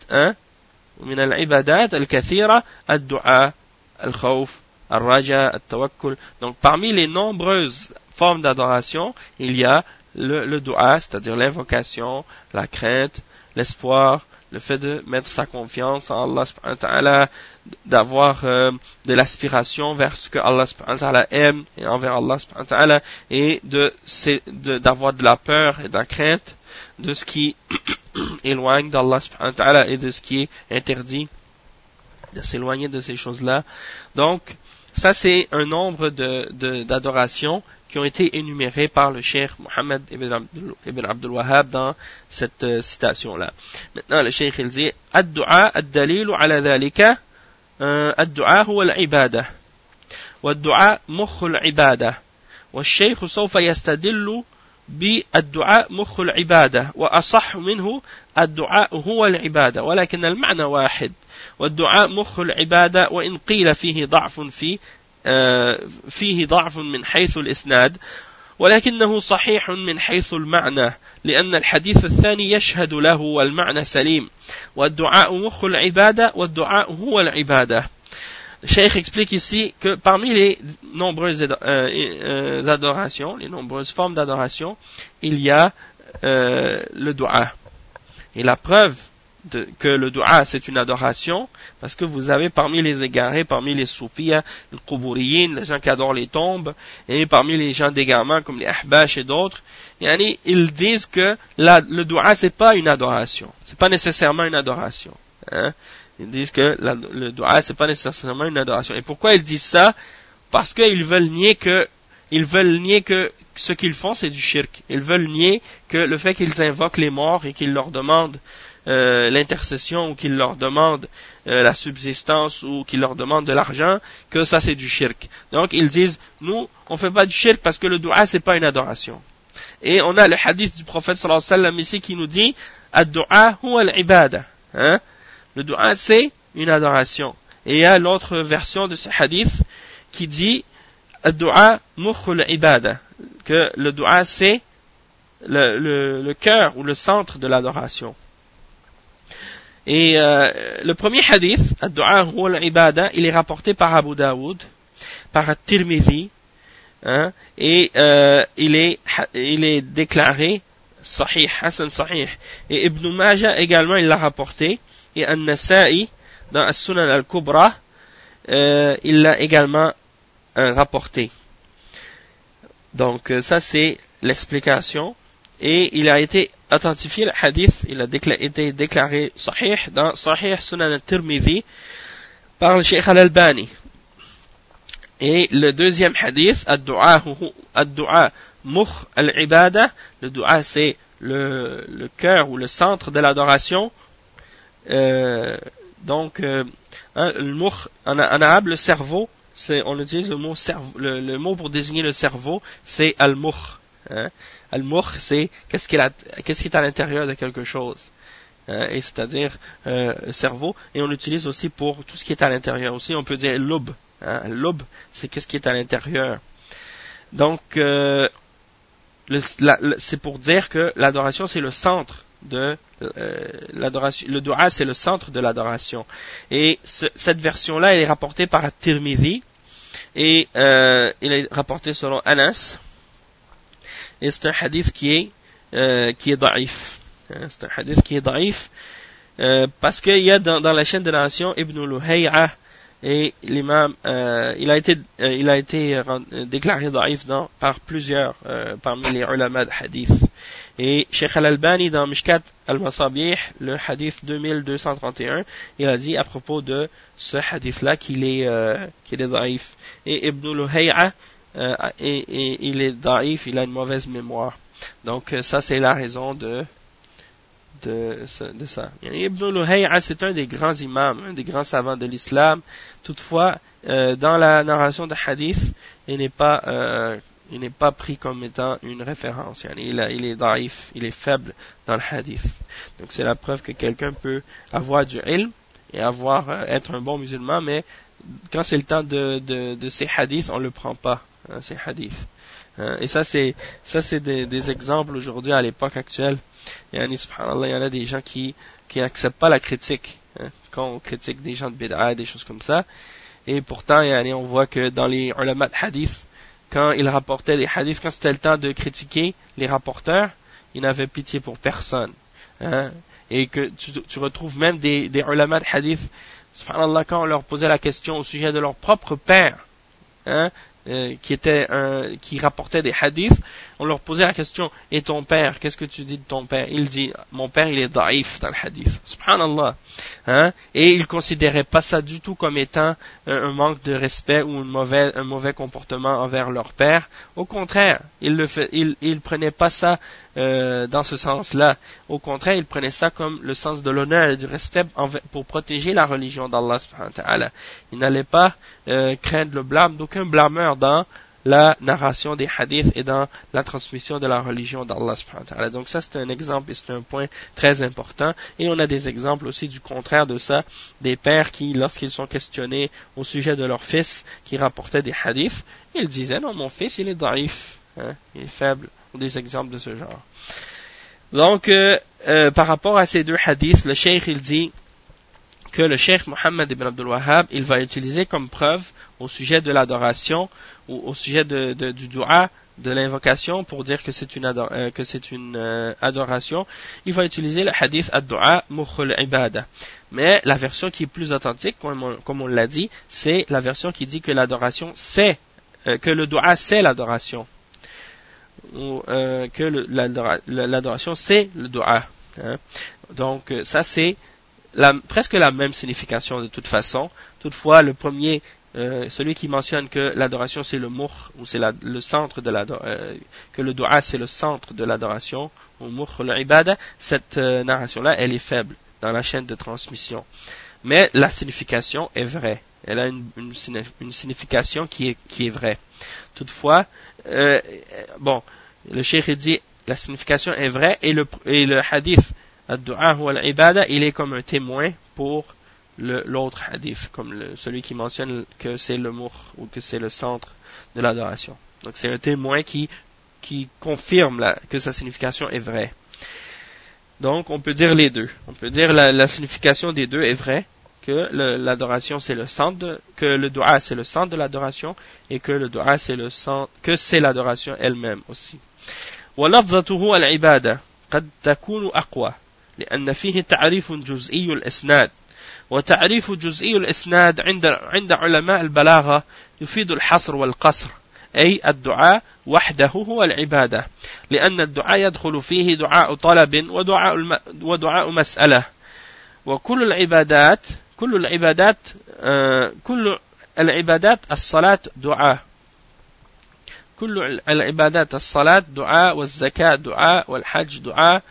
[SPEAKER 1] ومن العبادات الكثيرة الدعاء الخوف الرجاء التوكل. Donc parmi les nombreuses formes d'adoration, il y a le dua, c'est-à-dire l'invocation, la crainte, l'espoir, le fait de mettre sa confiance en Allah subhanahu wa ta'ala, d'avoir de l'aspiration vers ce que Allah subhanahu wa ta'ala aime et envers Allah subhanahu wa ta'ala, et d'avoir de la peur et de la crainte de ce qui éloigne d'Allah subhanahu wa ta'ala et de ce qui est interdit, de s'éloigner de ces choses-là. Donc ça c'est un nombre d'adorations qui ont été énumérées par le cheikh Mohammed ibn Abdul Wahhab dans cette citation-là. Maintenant le cheikh il dit ad-du'a ad-dalilu ala dhalika, ad-du'a huwa al-ibada wad-du'a mukhu al-ibada والشيخ سوف يستدل بالدعاء مخ العبادة وأصح منه الدعاء هو العبادة ولكن المعنى واحد والدعاء مخ العبادة وإن قيل فيه ضعف من حيث الإسناد ولكنه صحيح من حيث المعنى لأن الحديث الثاني يشهد له والمعنى سليم والدعاء مخ العبادة والدعاء هو العبادة. Le cheikh explique ici que parmi les nombreuses adorations, les nombreuses formes d'adoration, il y a le dua. Et la preuve que le dua c'est une adoration, parce que vous avez parmi les égarés, parmi les soufis, les quburiyin, les gens qui adorent les tombes, et parmi les gens d'égarement comme les ahbash et d'autres, ils disent que le dua c'est pas une adoration, c'est pas nécessairement une adoration. Ils disent que le dua c'est pas nécessairement une adoration. Et pourquoi ils disent ça? Parce qu'ils veulent nier que ce qu'ils font c'est du shirk. Ils veulent nier que le fait qu'ils invoquent les morts et qu'ils leur demandent l'intercession, ou qu'ils leur demandent la subsistance, ou qu'ils leur demandent de l'argent, que ça c'est du shirk. Donc ils disent nous on fait pas du shirk parce que le dua c'est pas une adoration. Et on a le hadith du prophète sallallahu alayhi wa sallam ici qui nous dit ad-du'a huwa al-ibada. Le dua c'est une adoration. Et il y a l'autre version de ce hadith qui dit ad-du'a mukhul ibada, que le dua c'est le cœur ou le centre de l'adoration. Et le premier hadith, ad-du'a huwa al-ibada, il est rapporté par Abu Daoud, par At-Tirmidhi, et il est déclaré sahih, hasan sahih. Et Ibn Majah également il l'a rapporté, et An-Nasa'i dans As-Sunan al-Kubra il l'a également rapporté. Donc ça c'est l'explication, et il a été authentifié le hadith, il a été déclaré sahih dans Sahih Sunan al-Tirmidhi par le Cheikh al-Albani. Et le deuxième hadith, ad-du'a mukh al-ibada, le dua c'est le cœur ou le centre de l'adoration. Donc le mukh en arabe, le cerveau, on utilise le mot cerveau, le mot pour désigner le cerveau c'est al-mukh. Al-mukh c'est qu'est-ce qui est à l'intérieur de quelque chose. et c'est-à-dire le cerveau, et on l'utilise aussi pour tout ce qui est à l'intérieur aussi. On peut dire lub. Lub, c'est qu'est-ce qui est à l'intérieur. Donc, c'est pour dire que l'adoration, c'est le centre de l'adoration. Le dua, c'est le centre de l'adoration. Et cette version-là, elle est rapportée par At-Tirmidhi, et il est rapporté selon Anas, et c'est un hadith qui est daïf. C'est un hadith qui est daïf, parce qu'il y a dans la chaîne de narration Ibn Luhay'a, et l'imam, il a été déclaré daïf par plusieurs parmi les ulama de hadith. Et Cheikh Al-Albani dans Mishkat Al-Masabih, le hadith 2231, il a dit à propos de ce hadith-là qu'il est daïf. Et Ibn Luhay'a, il est daïf, il a une mauvaise mémoire. Donc ça c'est la raison de ça. Ibn Luhay'a, c'est un des grands imams, un des grands savants de l'islam. Toutefois, dans la narration de hadith, il n'est pas pris comme étant une référence. Il est daïf, il est faible dans le hadith. Donc c'est la preuve que quelqu'un peut avoir du ilm et être un bon musulman, mais quand c'est le temps de ces hadiths, on le prend pas, ces hadiths. Et ça c'est des exemples aujourd'hui à l'époque actuelle. Subhanallah, il y en a des gens qui n'acceptent pas la critique, quand on critique des gens de bid'a, des choses comme ça. Et pourtant, on voit que dans les ulama de hadith, quand ils rapportaient des hadiths, quand c'était le temps de critiquer les rapporteurs, ils n'avaient pitié pour personne. Et que tu retrouves même des ulama de hadith, subhanallah, quand on leur posait la question au sujet de leur propre père, qui rapportait des hadiths, on leur posait la question, et ton père, qu'est-ce que tu dis de ton père? Il dit, mon père il est daïf dans le hadith. Subhanallah. Et ils considéraient pas ça du tout comme étant un manque de respect ou un mauvais comportement envers leur père. Au contraire, ils prenaient pas ça dans ce sens-là. Au contraire, ils prenaient ça comme le sens de l'honneur et du respect pour protéger la religion d'Allah subhanahu wa ta'ala. Ils n'allaient pas craindre le blâme d'aucun blâmeur dans la narration des hadiths et dans la transmission de la religion d'Allah subhanahu wa ta'ala. Donc ça c'est un exemple et c'est un point très important. Et on a des exemples aussi du contraire de ça, des pères qui, lorsqu'ils sont questionnés au sujet de leur fils qui rapportait des hadiths, ils disaient non, mon fils il est daïf, il est faible, ou des exemples de ce genre. Donc par rapport à ces deux hadiths, le cheikh il dit que le cheikh Mohammed ibn Abdul Wahhab, il va utiliser comme preuve au sujet de l'adoration ou au sujet du dua, de l'invocation, pour dire que c'est une adoration, il va utiliser le hadith ad-dua mukhul ibada. Mais la version qui est plus authentique, comme on l'a dit, c'est la version qui dit que l'adoration c'est, que le dua c'est l'adoration. Ou que l'adoration c'est le dua. Donc ça c'est presque la même signification de toute façon. Toutefois, le premier, celui qui mentionne que l'adoration c'est le mukh, ou c'est le centre de que le dua c'est le centre de l'adoration, ou mukh l'ibada, cette narration-là, elle est faible dans la chaîne de transmission. Mais la signification est vraie. Elle a une signification qui est vraie. Toutefois, le cheikh dit la signification est vraie et le hadith ad-du'a ou al-ibada, il est comme un témoin pour l'autre hadith, comme celui qui mentionne que c'est le mukh ou que c'est le centre de l'adoration. Donc c'est un témoin qui confirme que sa signification est vraie. Donc on peut dire les deux. On peut dire la signification des deux est vraie, que l'adoration c'est le centre, que le du'a c'est le centre de l'adoration, et que le du'a c'est le centre, que c'est l'adoration elle-même aussi. وَلَفْظَتُهُ الْعِبَادَةِ قَدْ تَكُونُ أَقْوَى لأن فيه تعريف جزئي الإسناد وتعريف جزئي الإسناد عند علماء البلاغة يفيد الحصر والقصر أي الدعاء وحده هو العبادة لأن الدعاء يدخل فيه دعاء طلب ودعاء مسألة وكل العبادات الصلاة دعاء كل العبادات الصلاة دعاء والزكاة دعاء والحج دعاء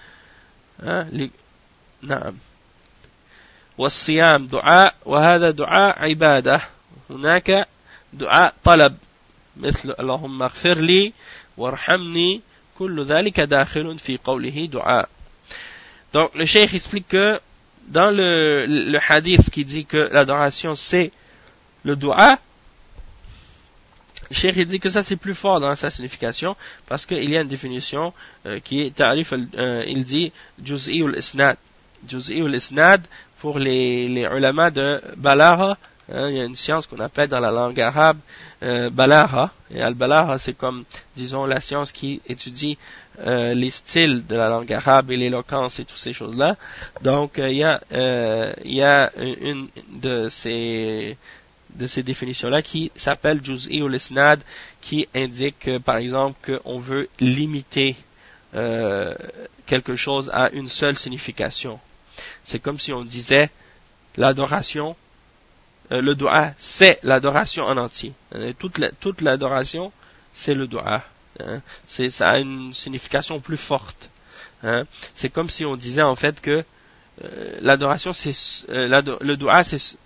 [SPEAKER 1] نعم والصيام دعاء وهذا دعاء عبادة هناك دعاء طلب مثل اللهم اغفر لي وارحمني كل ذلك داخل في قوله دعاء. Donc le cheikh explique que dans le hadith qui dit que l'adoration c'est le dua, le cheikh dit que ça c'est plus fort dans sa signification parce qu'il y a une définition qui est ta'rif, il dit juz'i ul-isnad. Juz'i ul-isnad pour les ulama de Balagha. Il y a une science qu'on appelle dans la langue arabe Balagha. Et al-Balagha, c'est comme, disons, la science qui étudie les styles de la langue arabe et l'éloquence et toutes ces choses-là. Donc, il y a une de ces définitions-là qui s'appelle Juz'i ou l'Isnad, qui indique, par exemple, qu'on veut limiter quelque chose à une seule signification. C'est comme si on disait l'adoration, le dua, c'est l'adoration en entier. Toute l'adoration, c'est le dua. Ça a une signification plus forte. C'est comme si on disait en fait que l'adoration, le dua,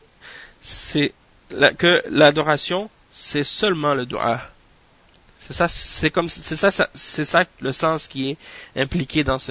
[SPEAKER 1] que l'adoration, c'est seulement le dua. C'est ça le sens qui est impliqué dans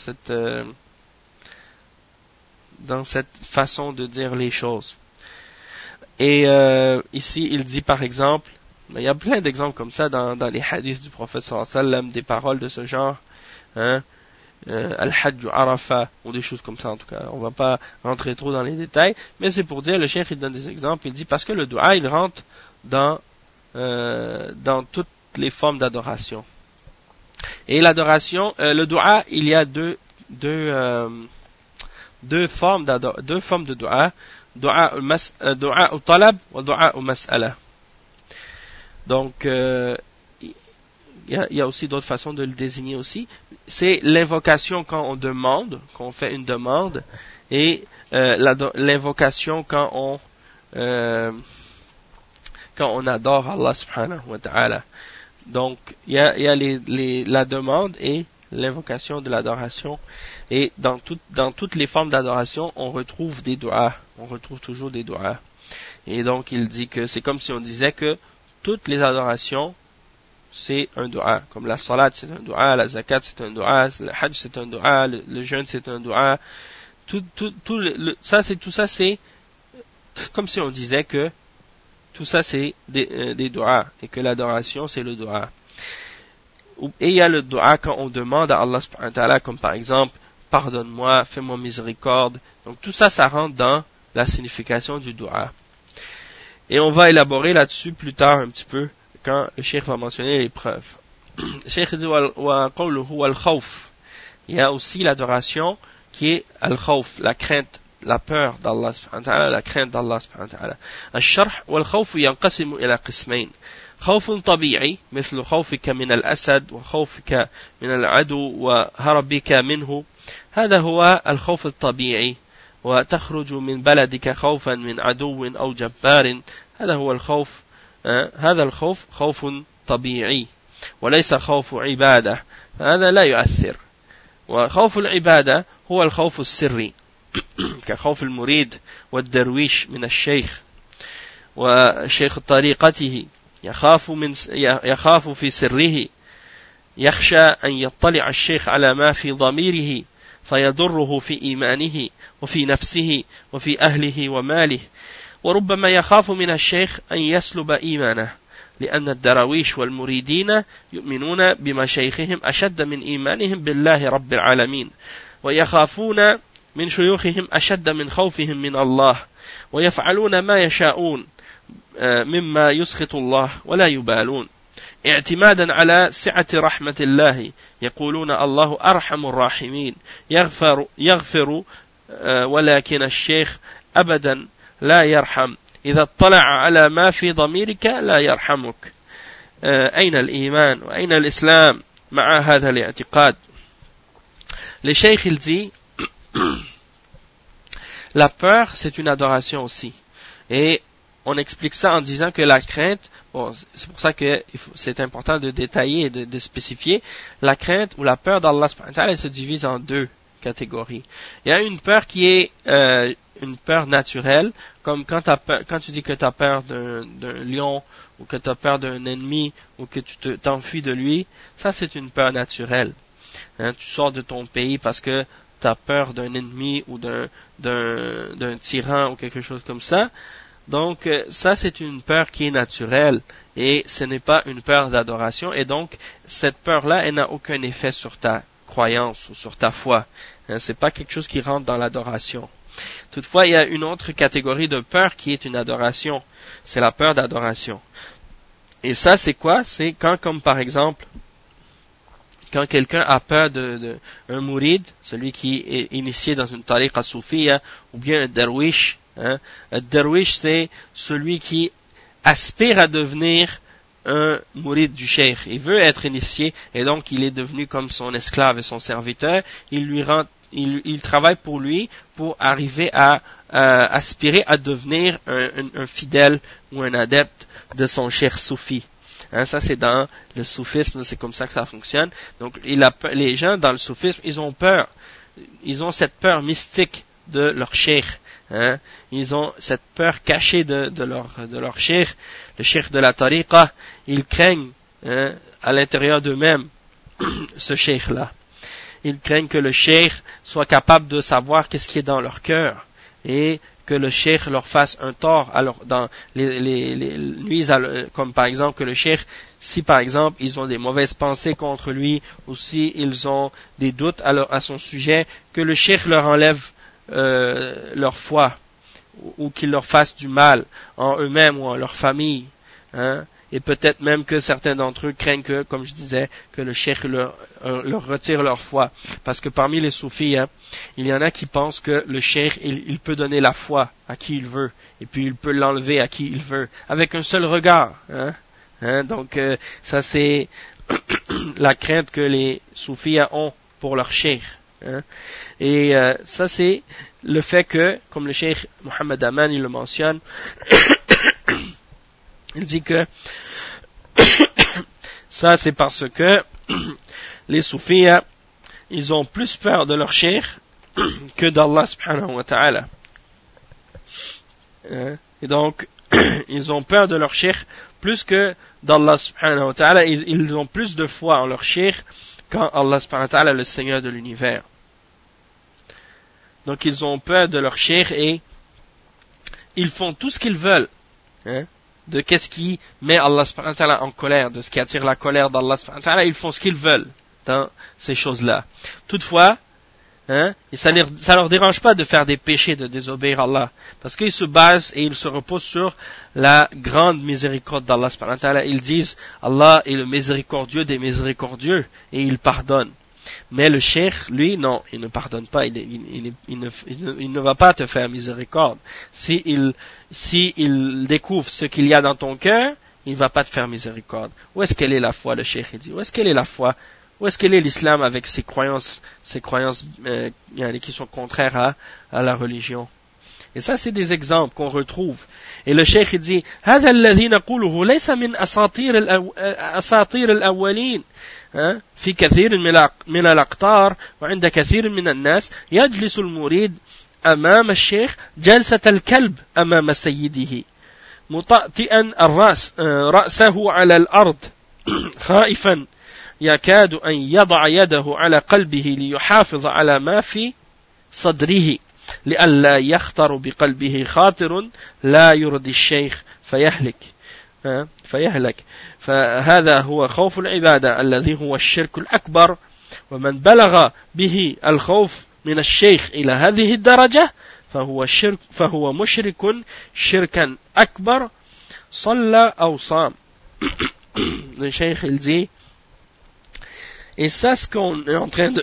[SPEAKER 1] cette façon de dire les choses. Et ici, il dit par exemple, il y a plein d'exemples comme ça dans les hadiths du prophète sallallahu alayhi wa sallam, des paroles de ce genre, Al-Hajj Arafah, ou des choses comme ça en tout cas. On va pas rentrer trop dans les détails, mais c'est pour dire, le cheikh il donne des exemples, il dit parce que le dua il rentre dans toutes les formes d'adoration. Et l'adoration, le dua, il y a deux formes de dua, dua al-talab ou dua al-mas'ala. Donc, il y a aussi d'autres façons de le désigner aussi. C'est l'invocation quand on demande, quand on fait une demande, et l'invocation quand on adore Allah subhanahu wa ta'ala. Donc, il y a la demande et l'invocation de l'adoration. Et dans toutes les formes d'adoration, on retrouve des du'as. On retrouve toujours des du'as. Et donc, il dit que c'est comme si on disait que toutes les adorations, c'est un dua. Comme la salat, c'est un dua, la zakat, c'est un dua, le hajj, c'est un dua, le jeûne, c'est un dua. Tout ça, c'est comme si on disait que tout ça, c'est des duas, et que l'adoration, c'est le dua. Et il y a le dua quand on demande à Allah subhanahu wa ta'ala, comme par exemple, pardonne-moi, fais-moi miséricorde. Donc tout ça, ça rentre dans la signification du dua. Et on va élaborer là-dessus plus tard un petit peu, quand le cheikh va mentionner les preuves. Le cheikh dit wa qawluhu al-khawf. Il y a aussi l'adoration qui est al-khawf, la crainte, la peur d'Allah subhanahu wa ta'ala, la crainte d'Allah subhanahu wa ta'ala. الشرح والخوف ينقسم إلى قسمين. خوف طبيعي مثل خوفك من الأسد وخوفك من العدو وهربك منه. هذا هو الخوف الطبيعي. وتخرج من بلدك خوفا من عدو أو جبار. هذا هو الخوف. هذا الخوف خوف طبيعي وليس خوف عبادة. هذا لا يؤثر. وخوف العبادة هو الخوف السري كخوف المريد والدرويش من الشيخ وشيخ طريقته يخاف في سره يخشى أن يطلع الشيخ على ما في ضميره فيضره في إيمانه وفي نفسه وفي أهله وماله وربما يخاف من الشيخ أن يسلب إيمانه لأن الدراويش والمريدين يؤمنون بمشايخهم أشد من إيمانهم بالله رب العالمين ويخافون من شيوخهم أشد من خوفهم من الله ويفعلون ما يشاءون مما يسخط الله ولا يبالون اعتمادا على سعة رحمة الله يقولون الله أرحم الراحمين يغفر ولكن الشيخ أبدا لا يرحم إذا اطلع على ما في ضميرك لا يرحمك أين الإيمان وأين الإسلام مع هذا الاعتقاد. Le cheikh il dit la peur c'est une adoration aussi, et on explique ça en disant que la crainte, bon, c'est pour ça que c'est important de détailler et de spécifier, la crainte ou la peur d'Allah subhanahu wa ta'ala, elle se divise en deux catégories. Il y a une peur qui est une peur naturelle, comme quand tu dis que tu as peur d'un lion, ou que tu as peur d'un ennemi, ou que tu t'enfuis de lui, ça c'est une peur naturelle. Tu sors de ton pays parce que tu as peur d'un ennemi ou d'un tyran ou quelque chose comme ça. Donc ça c'est une peur qui est naturelle et ce n'est pas une peur d'adoration, et donc cette peur-là, elle n'a aucun effet sur ta croyance ou sur ta foi. C'est pas quelque chose qui rentre dans l'adoration. Toutefois, il y a une autre catégorie de peur qui est une adoration. C'est la peur d'adoration. Et ça, c'est quoi? C'est quand, comme par exemple, quand quelqu'un a peur un mourid, celui qui est initié dans une tariqa soufia, ou bien un derwish. Un derwish, c'est celui qui aspire à devenir un mourid du cheikh. Il veut être initié, et donc il est devenu comme son esclave et son serviteur. Il travaille pour lui pour arriver à aspirer à devenir un fidèle ou un adepte de son cheikh soufi. Ça c'est dans le soufisme, c'est comme ça que ça fonctionne. Donc les gens dans le soufisme, ils ont peur. Ils ont cette peur mystique de leur cheikh. Ils ont cette peur cachée de leur cheikh, le cheikh de la tariqa. Ils craignent à l'intérieur d'eux-mêmes ce cheikh-là. Ils craignent que le cheikh soit capable de savoir qu'est-ce qui est dans leur cœur et que le cheikh leur fasse un tort. Alors, dans comme par exemple que le cheikh, si par exemple ils ont des mauvaises pensées contre lui, ou si ils ont des doutes à son sujet, que le cheikh leur enlève leur foi, ou qu'il leur fasse du mal en eux-mêmes ou en leur famille. Et peut-être même que certains d'entre eux craignent que, comme je disais, que le cheikh leur retire leur foi. Parce que parmi les soufis, il y en a qui pensent que le cheikh, il peut donner la foi à qui il veut, et puis il peut l'enlever à qui il veut, avec un seul regard. Donc ça c'est la crainte que les soufis ont pour leur cheikh. Et ça c'est le fait que, comme le cheikh Mohammed Aman il le mentionne, il dit que ça c'est parce que les soufis, ils ont plus peur de leur cheikh que d'Allah subhanahu wa ta'ala. Et donc, ils ont peur de leur cheikh plus que d'Allah subhanahu wa ta'ala. Ils ont plus de foi en leur cheikh qu'en Allah subhanahu wa ta'ala, le Seigneur de l'univers. Donc ils ont peur de leur cheikh et ils font tout ce qu'ils veulent. De qu'est-ce qui met Allah subhanahu wa ta'ala en colère, de ce qui attire la colère d'Allah subhanahu wa ta'ala, ils font ce qu'ils veulent dans ces choses-là. Toutefois, et ça leur dérange pas de faire des péchés, de désobéir à Allah, parce qu'ils se basent et ils se reposent sur la grande miséricorde d'Allah subhanahu wa ta'ala. Ils disent, Allah est le miséricordieux des miséricordieux, et il pardonne. Mais le cheikh, lui, non, il ne pardonne pas, il ne va pas te faire miséricorde. S'il découvre ce qu'il y a dans ton cœur, il ne va pas te faire miséricorde. Où est-ce qu'elle est la foi, le cheikh il dit? Où est-ce qu'elle est la foi? Où est-ce qu'elle est l'islam avec ses croyances qui sont contraires à la religion? Et ça, c'est des exemples qu'on retrouve. Et le cheikh il dit, هذا الذي نقوله ليس من أساطير الأولين. في كثير من الأقطار وعند كثير من الناس يجلس المريد أمام الشيخ جلسة الكلب أمام سيده مطأطئا رأسه على الأرض خائفا يكاد أن يضع يده على قلبه ليحافظ على ما في صدره لئلا يخطر بقلبه خاطر لا يرضي الشيخ فيهلك فهذا هو خوف العبادة الذي هو الشرك الأكبر ومن بلغ به الخوف من الشيخ إلى هذه الدرجة فهو مشرك شركا أكبر صلى أو صام. Le cheikh il dit, et ça ce qu'on est en train de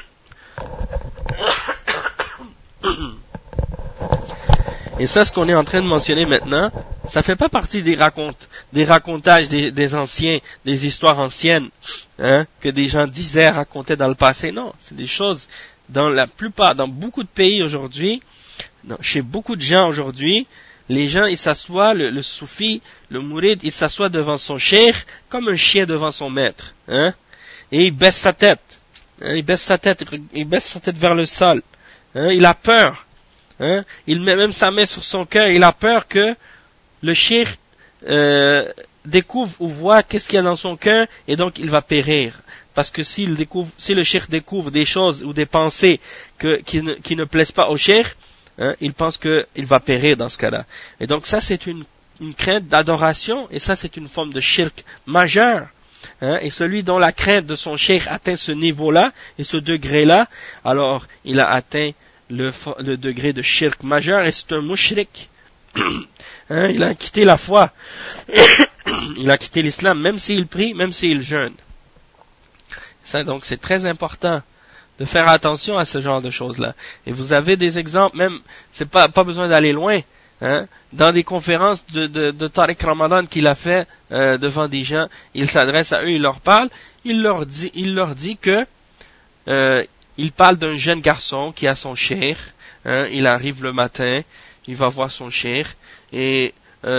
[SPEAKER 1] Et ça, ce qu'on est en train de mentionner maintenant, ça fait pas partie des racontages des anciens, des histoires anciennes, que des gens disaient, racontaient dans le passé. Non, c'est des choses dans beaucoup de pays aujourd'hui, chez beaucoup de gens aujourd'hui, les gens, ils s'assoient, le soufi, le mourid, il s'assoit devant son cheikh comme un chien devant son maître, et il baisse sa tête, il baisse sa tête vers le sol, il a peur. Il met même sa main sur son cœur, il a peur que le cheikh découvre ou voit qu'est-ce qu'il y a dans son cœur, et donc il va périr. Parce que si le cheikh découvre des choses ou des pensées qui ne plaisent pas au cheikh, hein, il pense qu'il va périr dans ce cas-là. Et donc ça c'est une crainte d'adoration, et ça c'est une forme de shirk majeur. Hein, et celui dont la crainte de son cheikh atteint ce niveau-là et ce degré-là, alors il a atteint le degré de shirk majeur, et c'est un mushrik. Hein, il a quitté la foi, il a quitté l'islam, même s'il prie, même s'il jeûne. Ça, donc, c'est très important de faire attention à ce genre de choses-là. Et vous avez des exemples, même, c'est pas besoin d'aller loin, hein, dans des conférences de Tariq Ramadan qu'il a fait devant des gens, il s'adresse à eux, il leur parle, il leur dit que il parle d'un jeune garçon qui a son cheikh, hein, il arrive le matin, il va voir son cheikh, et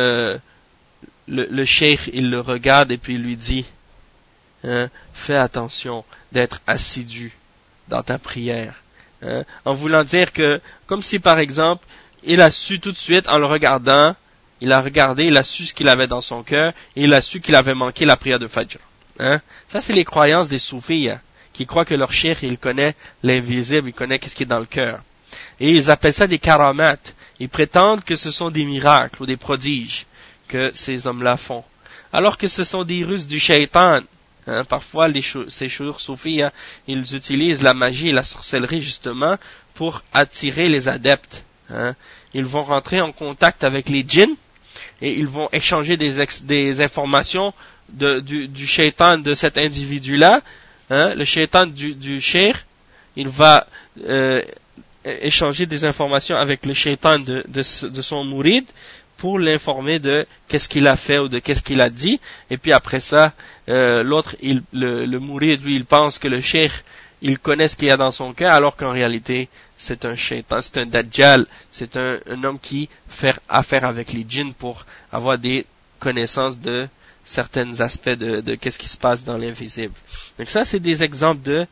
[SPEAKER 1] le cheikh, il le regarde et puis il lui dit, hein, fais attention d'être assidu dans ta prière, hein, en voulant dire que, comme si par exemple, il a su tout de suite en le regardant, il a regardé, il a su ce qu'il avait dans son cœur, et il a su qu'il avait manqué la prière de Fajr. Hein. Ça c'est les croyances des soufis, hein, qui croient que leur cheikh, il connaît l'invisible, il connaît qu'est-ce qui est dans le cœur. Et ils appellent ça des karamat. Ils prétendent que ce sont des miracles ou des prodiges que ces hommes-là font. Alors que ce sont des ruses du shaitan. Hein, parfois, ces chouïrs soufis, hein, ils utilisent la magie et la sorcellerie justement pour attirer les adeptes. Hein. Ils vont rentrer en contact avec les djinns et ils vont échanger des informations du shaitan de cet individu-là. Hein, le shaitan du cheikh, il va échanger des informations avec le shaitan de son mourid pour l'informer de qu'est-ce qu'il a fait ou de qu'est-ce qu'il a dit, et puis après ça, l'autre, le mourid, lui, il pense que le cheikh, il connaît ce qu'il y a dans son cœur, alors qu'en réalité, c'est un shaitan, c'est un dajjal, c'est un homme qui fait affaire avec les djinns pour avoir des connaissances de certains aspects de qu'est-ce qui se passe dans l'invisible. Donc ça, c'est des exemples de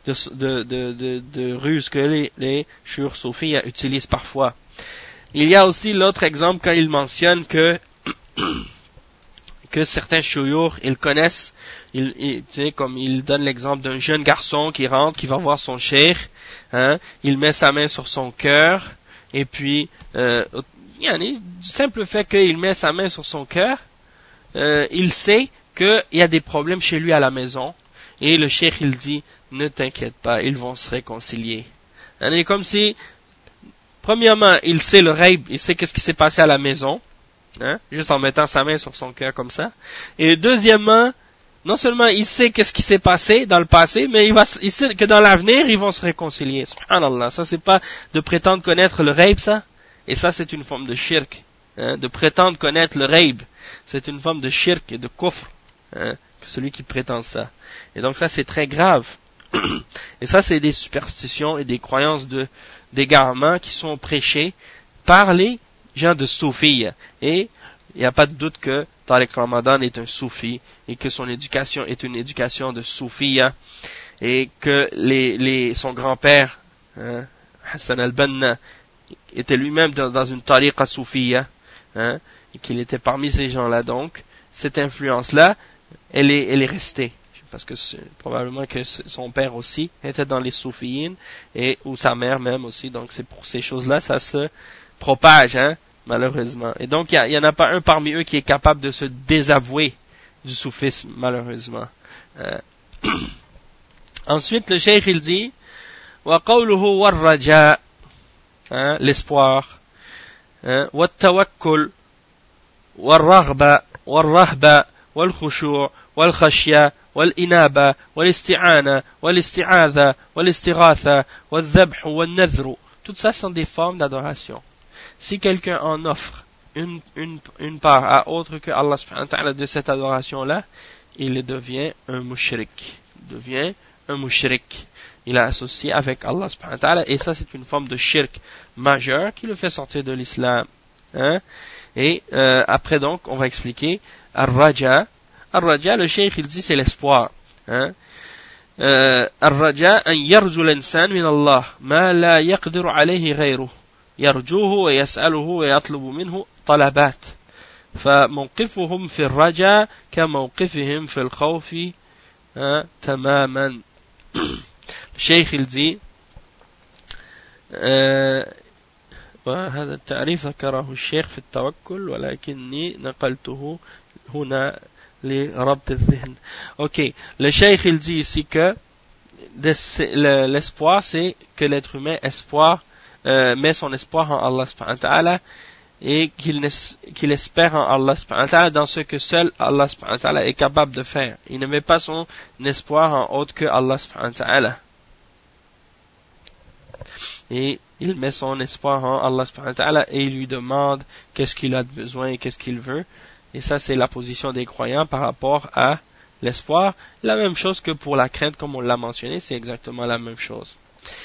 [SPEAKER 1] ruses que les chouïrs soufis utilisent parfois. Il y a aussi l'autre exemple quand ils mentionnent que certains chouïrs, ils connaissent, tu sais, comme ils donnent l'exemple d'un jeune garçon qui rentre, qui va voir son cheikh, hein, il met sa main sur son cœur, et puis, du simple fait qu'il met sa main sur son cœur, il sait qu'il y a des problèmes chez lui à la maison, et le cheikh il dit, ne t'inquiète pas, ils vont se réconcilier. C'est comme si, premièrement, il sait le raib, il sait qu'est-ce qui s'est passé à la maison, hein, juste en mettant sa main sur son cœur comme ça. Et deuxièmement, non seulement il sait qu'est-ce qui s'est passé dans le passé, mais il sait que dans l'avenir, ils vont se réconcilier. Subhanallah, ça c'est pas de prétendre connaître le raib, ça. Et ça c'est une forme de shirk, hein, de prétendre connaître le raib. C'est une forme de shirk et de kufr, hein, celui qui prétend ça. Et donc ça c'est très grave. Et ça c'est des superstitions et des croyances d'égarement qui sont prêchées par les gens de soufis. Et il n'y a pas de doute que Tariq Ramadan est un soufi et que son éducation est une éducation de soufia, et que son grand-père, hein, Hassan al-Banna, était lui-même dans une tariqa soufia, hein, et qu'il était parmi ces gens-là. Donc cette influence-là, elle est restée, parce que probablement que son père aussi était dans les soufiyines, ou sa mère même aussi. Donc c'est pour ces choses-là, ça se propage, hein, malheureusement. Et donc il y en a pas un parmi eux qui est capable de se désavouer du soufisme, malheureusement. Ensuite le cheikh il dit wa qawluhu war raja, l'espoir, wa tawakkul wa raghba wa rahba wal khushu' wal khashya wal inaba wal isti'ana wal isti'adha wal istighatha wal dhabh wal nadhr. Tout ça sont des formes d'adoration. Si quelqu'un en offre une part à autre que Allah subhanahu wa ta'ala de cette adoration-là, il devient un mushrik. Il a associé avec Allah subhanahu wa ta'ala, et ça c'est une forme de shirk majeur qui le fait sortir de l'islam. Hein? Et après donc, on va expliquer Ar-Raja. Ar-Raja, le cheikh il dit c'est l'espoir. Hein? Ar-Raja an yarju l'insan min Allah ma la yaqdiru alayhi ghayruh. يرجوه ويسأله ويطلب منه طلبات. فموقفهم في الرجاء كموقفهم في الخوف تماما. الشيخ il dit وهذا التعريف ذكره الشيخ في التوكل ولكني نقلته هنا لربط الذهن. Ok, le cheikh il dit ici que l'espoir c'est que l'être humain met son espoir en Allah subhanahu wa ta'ala et qu'il espère en Allah subhanahu wa ta'ala dans ce que seul Allah subhanahu wa ta'ala est capable de faire. Il ne met pas son espoir en autre que Allah subhanahu wa ta'ala. Et il met son espoir en Allah subhanahu wa ta'ala et il lui demande qu'est-ce qu'il a besoin et qu'est-ce qu'il veut. Et ça c'est la position des croyants par rapport à l'espoir. La même chose que pour la crainte, comme on l'a mentionné, c'est exactement la même chose.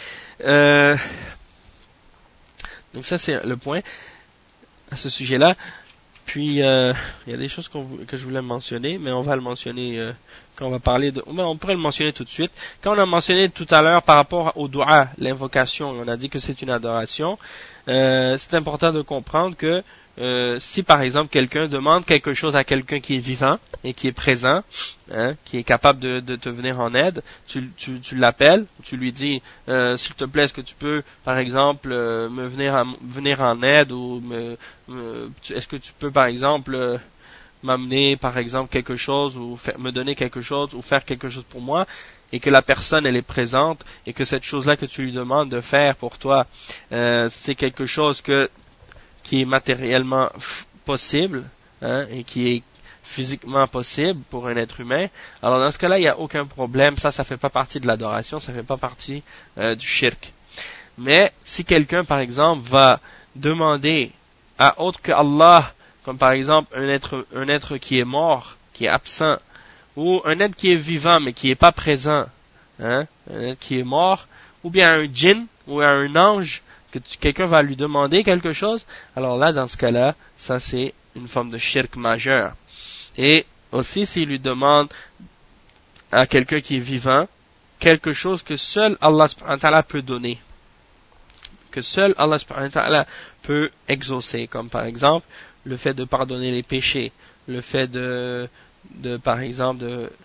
[SPEAKER 1] Donc ça c'est le point à ce sujet-là. Puis il y a des choses que je voulais mentionner, mais on va le mentionner quand on va parler de. On pourrait le mentionner tout de suite. Quand on a mentionné tout à l'heure par rapport au dua, l'invocation, on a dit que c'est une adoration. C'est important de comprendre que si par exemple quelqu'un demande quelque chose à quelqu'un qui est vivant et qui est présent, qui est capable de te venir en aide, tu l'appelles, tu lui dis s'il te plaît, est-ce que tu peux par exemple me venir en aide, ou est-ce que tu peux par exemple m'amener par exemple quelque chose, ou me donner quelque chose, ou faire quelque chose pour moi, et que la personne elle est présente et que cette chose-là que tu lui demandes de faire pour toi, c'est quelque chose qui est matériellement possible, et qui est physiquement possible pour un être humain, alors dans ce cas-là, il n'y a aucun problème, ça fait pas partie de l'adoration, ça fait pas partie du shirk. Mais si quelqu'un, par exemple, va demander à autre que Allah, comme par exemple un être qui est mort, qui est absent, ou un être qui est vivant mais qui n'est pas présent, un être qui est mort, ou bien un djinn, ou un ange, que quelqu'un va lui demander quelque chose, alors là, dans ce cas-là, ça c'est une forme de shirk majeur. Et aussi, s'il lui demande à quelqu'un qui est vivant quelque chose que seul Allah subhanahu wa ta'ala peut donner, que seul Allah subhanahu wa ta'ala peut exaucer, comme par exemple le fait de pardonner les péchés, le fait de par exemple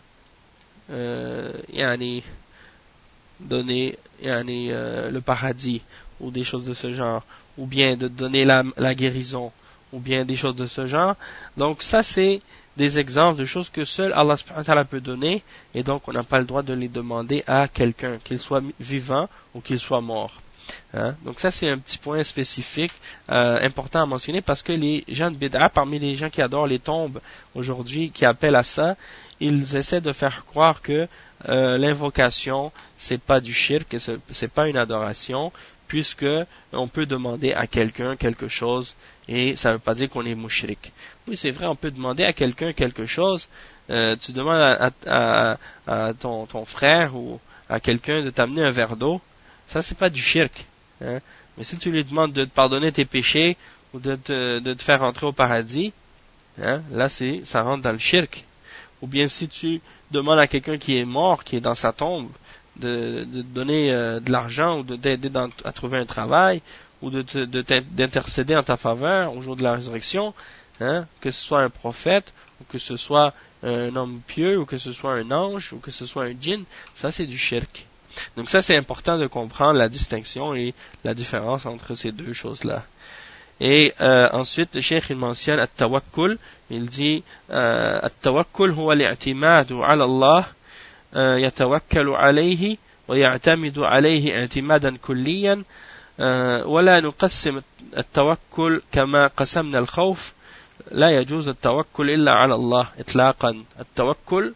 [SPEAKER 1] donner le paradis, ou des choses de ce genre, ou bien de donner la guérison, ou bien des choses de ce genre. Donc ça c'est des exemples de choses que seul Allah subhanahu wa ta'ala peut donner, et donc on n'a pas le droit de les demander à quelqu'un, qu'il soit vivant ou qu'il soit mort. Donc ça c'est un petit point spécifique important à mentionner, parce que les gens de bid'a, parmi les gens qui adorent les tombes aujourd'hui, qui appellent à ça, ils essaient de faire croire que l'invocation c'est pas du shirk, c'est pas une adoration, puisque on peut demander à quelqu'un quelque chose, et ça ne veut pas dire qu'on est mushrik. Oui, c'est vrai, on peut demander à quelqu'un quelque chose. Tu demandes à ton frère ou à quelqu'un de t'amener un verre d'eau, ça c'est pas du shirk. Mais si tu lui demandes de te pardonner tes péchés, ou de te faire entrer au paradis, là ça rentre dans le shirk. Ou bien si tu demandes à quelqu'un qui est mort, qui est dans sa tombe, de donner de l'argent, ou de t'aider à trouver un travail, ou d'intercéder en ta faveur au jour de la résurrection, que ce soit un prophète, ou que ce soit un homme pieux, ou que ce soit un ange, ou que ce soit un djinn, ça c'est du shirk. Donc ça c'est important de comprendre la distinction et la différence entre ces deux choses-là. Et ensuite le cheikh il mentionne at-tawakkul, il dit at-tawakkul huwa al-i'timadu ala Allah يتوكل عليه ويعتمد عليه اعتمادا كليا ولا نقسم التوكل كما قسمنا الخوف لا يجوز التوكل إلا على الله إطلاقا التوكل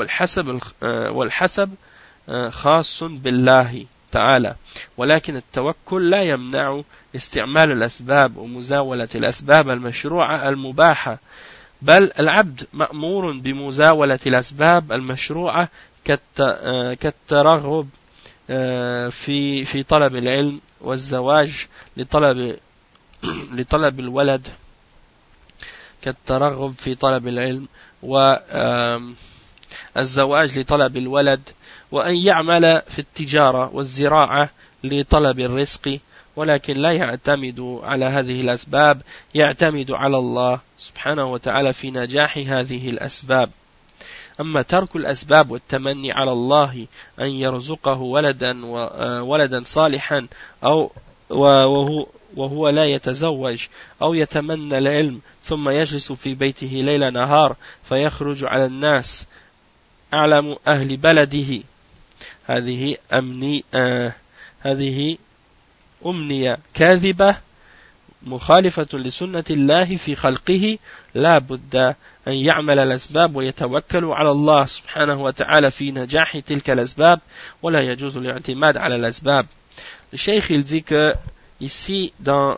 [SPEAKER 1] والحسب خاص بالله تعالى ولكن التوكل لا يمنع استعمال الأسباب ومزاولة الأسباب المشروعة المباحة بل العبد مأمور بمزاولة الأسباب المشروعة كالترغب في طلب العلم والزواج لطلب الولد كالترغب في طلب العلم والزواج لطلب الولد وأن يعمل في التجارة والزراعة لطلب الرزق ولكن لا يعتمد على هذه الأسباب يعتمد على الله سبحانه وتعالى في نجاح هذه الأسباب. أما ترك الأسباب والتمني على الله أن يرزقه ولدا صالحا أو وهو لا يتزوج أو يتمنى العلم ثم يجلس في بيته ليل نهار فيخرج على الناس أعلم أهل بلده، هذه أمنية كاذبة مخالفة لسنة الله في خلقه. لا بد أن يعمل الأسباب ويتوكل على الله سبحانه وتعالى في نجاح تلك الأسباب، ولا يجوز الاعتماد على الأسباب. Le Cheikh il dit que ici dans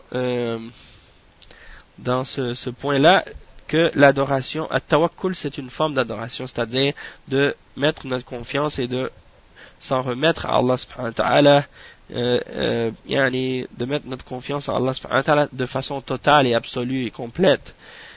[SPEAKER 1] ce point-là que l'adoration, at-tawakkul, c'est une forme d'adoration, c'est-à-dire de mettre notre confiance et de s'en remettre à Allah subhanahu wa ta'ala, de mettre notre confiance en Allah subhanahu wa ta'ala de façon totale et absolue et complète.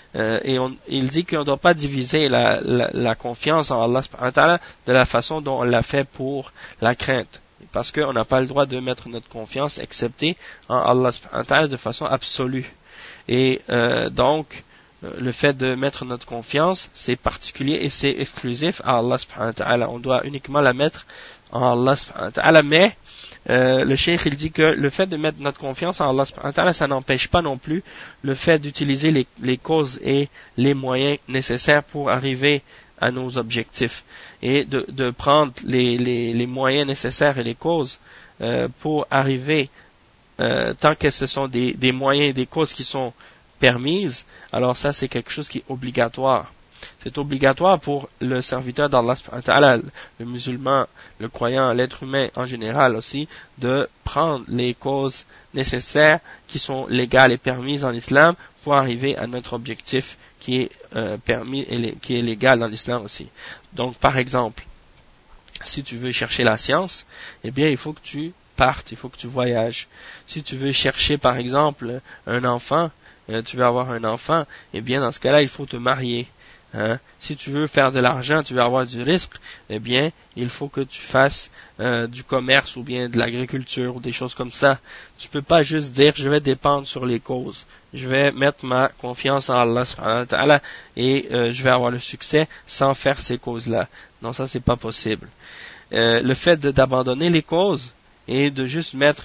[SPEAKER 1] Il dit qu'on ne doit pas diviser la confiance en Allah subhanahu wa ta'ala de la façon dont on l'a fait pour la crainte. Parce qu'on n'a pas le droit de mettre notre confiance excepté en Allah subhanahu wa ta'ala de façon absolue. Et donc, le fait de mettre notre confiance, c'est particulier et c'est exclusif à Allah subhanahu wa ta'ala. On doit uniquement la mettre en Allah subhanahu wa ta'ala, mais le cheikh il dit que le fait de mettre notre confiance en Allah subhanahu wa ta'ala, ça n'empêche pas non plus le fait d'utiliser les causes et les moyens nécessaires pour arriver à nos objectifs et de prendre les moyens nécessaires et les causes pour arriver, tant que ce sont des moyens et des causes qui sont permises, alors ça c'est quelque chose qui est obligatoire. C'est obligatoire pour le serviteur d'Allah subhanahu wa ta'ala, le musulman, le croyant, l'être humain en général aussi, de prendre les causes nécessaires qui sont légales et permises en islam pour arriver à notre objectif qui est permis et qui est légal dans l'islam aussi. Donc par exemple, si tu veux chercher la science, eh bien il faut que tu partes, il faut que tu voyages. Si tu veux chercher par exemple un enfant, tu veux avoir un enfant, eh bien dans ce cas-là il faut te marier. Si tu veux faire de l'argent, tu veux avoir du risque, eh bien, il faut que tu fasses du commerce ou bien de l'agriculture ou des choses comme ça. Tu peux pas juste dire je vais dépendre sur les causes. Je vais mettre ma confiance en Allah subhanahu wa ta'ala et je vais avoir le succès sans faire ces causes-là. Non, ça c'est pas possible. Le fait d'abandonner les causes et de juste mettre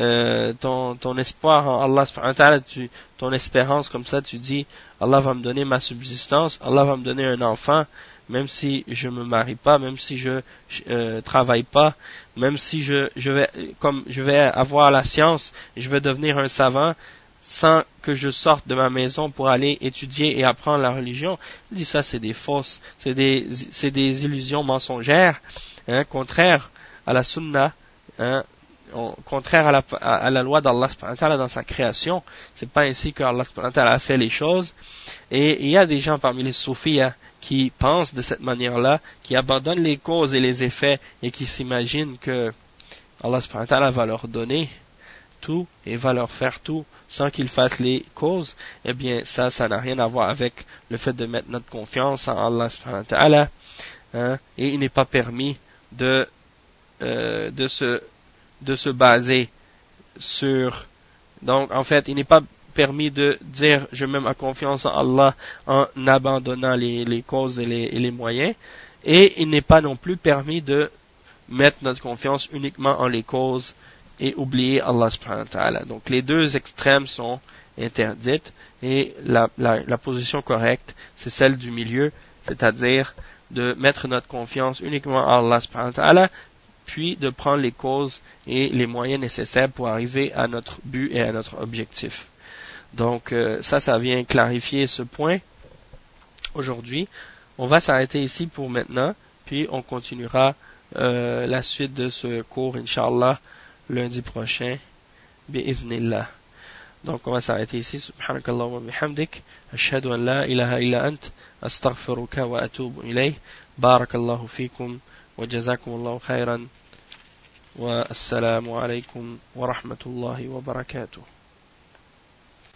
[SPEAKER 1] ton espoir en Allah subhanahu wa ta'ala, ton espérance comme ça, tu dis Allah va me donner ma subsistance, Allah va me donner un enfant, même si je me marie pas, même si je travaille pas, même si je vais avoir la science, je vais devenir un savant sans que je sorte de ma maison pour aller étudier et apprendre la religion. Il dit ça c'est des fausses, c'est des illusions mensongères, contraires à la sunna, contraire à la loi d'Allah subhanahu wa ta'ala dans sa création. C'est pas ainsi que Allah subhanahu wa ta'ala a fait les choses. Et il y a des gens parmi les soufis qui pensent de cette manière-là, qui abandonnent les causes et les effets et qui s'imaginent que Allah subhanahu wa ta'ala va leur donner tout et va leur faire tout sans qu'ils fassent les causes. Eh bien ça n'a rien à voir avec le fait de mettre notre confiance en Allah subhanahu wa ta'ala, et il n'est pas permis de se baser sur... Donc, en fait, il n'est pas permis de dire « je mets ma confiance en Allah » en abandonnant les causes et les moyens. Et il n'est pas non plus permis de mettre notre confiance uniquement en les causes et oublier Allah subhanahu wa ta'ala. Donc, les deux extrêmes sont interdites et la position correcte, c'est celle du milieu, c'est-à-dire de mettre notre confiance uniquement en Allah subhanahu wa ta'ala, puis de prendre les causes et les moyens nécessaires pour arriver à notre but et à notre objectif. Donc ça vient clarifier ce point aujourd'hui. On va s'arrêter ici pour maintenant, puis on continuera la suite de ce cours, Inch'Allah, lundi prochain, bi'iznillah. Donc on va s'arrêter ici. Subhanakallah wa bihamdik, ashhadu an la ilaha illa ant, astaghfiruka wa atubu ilayh. Barakallahu fikum. وجزاكم الله خيرا والسلام عليكم ورحمة الله وبركاته.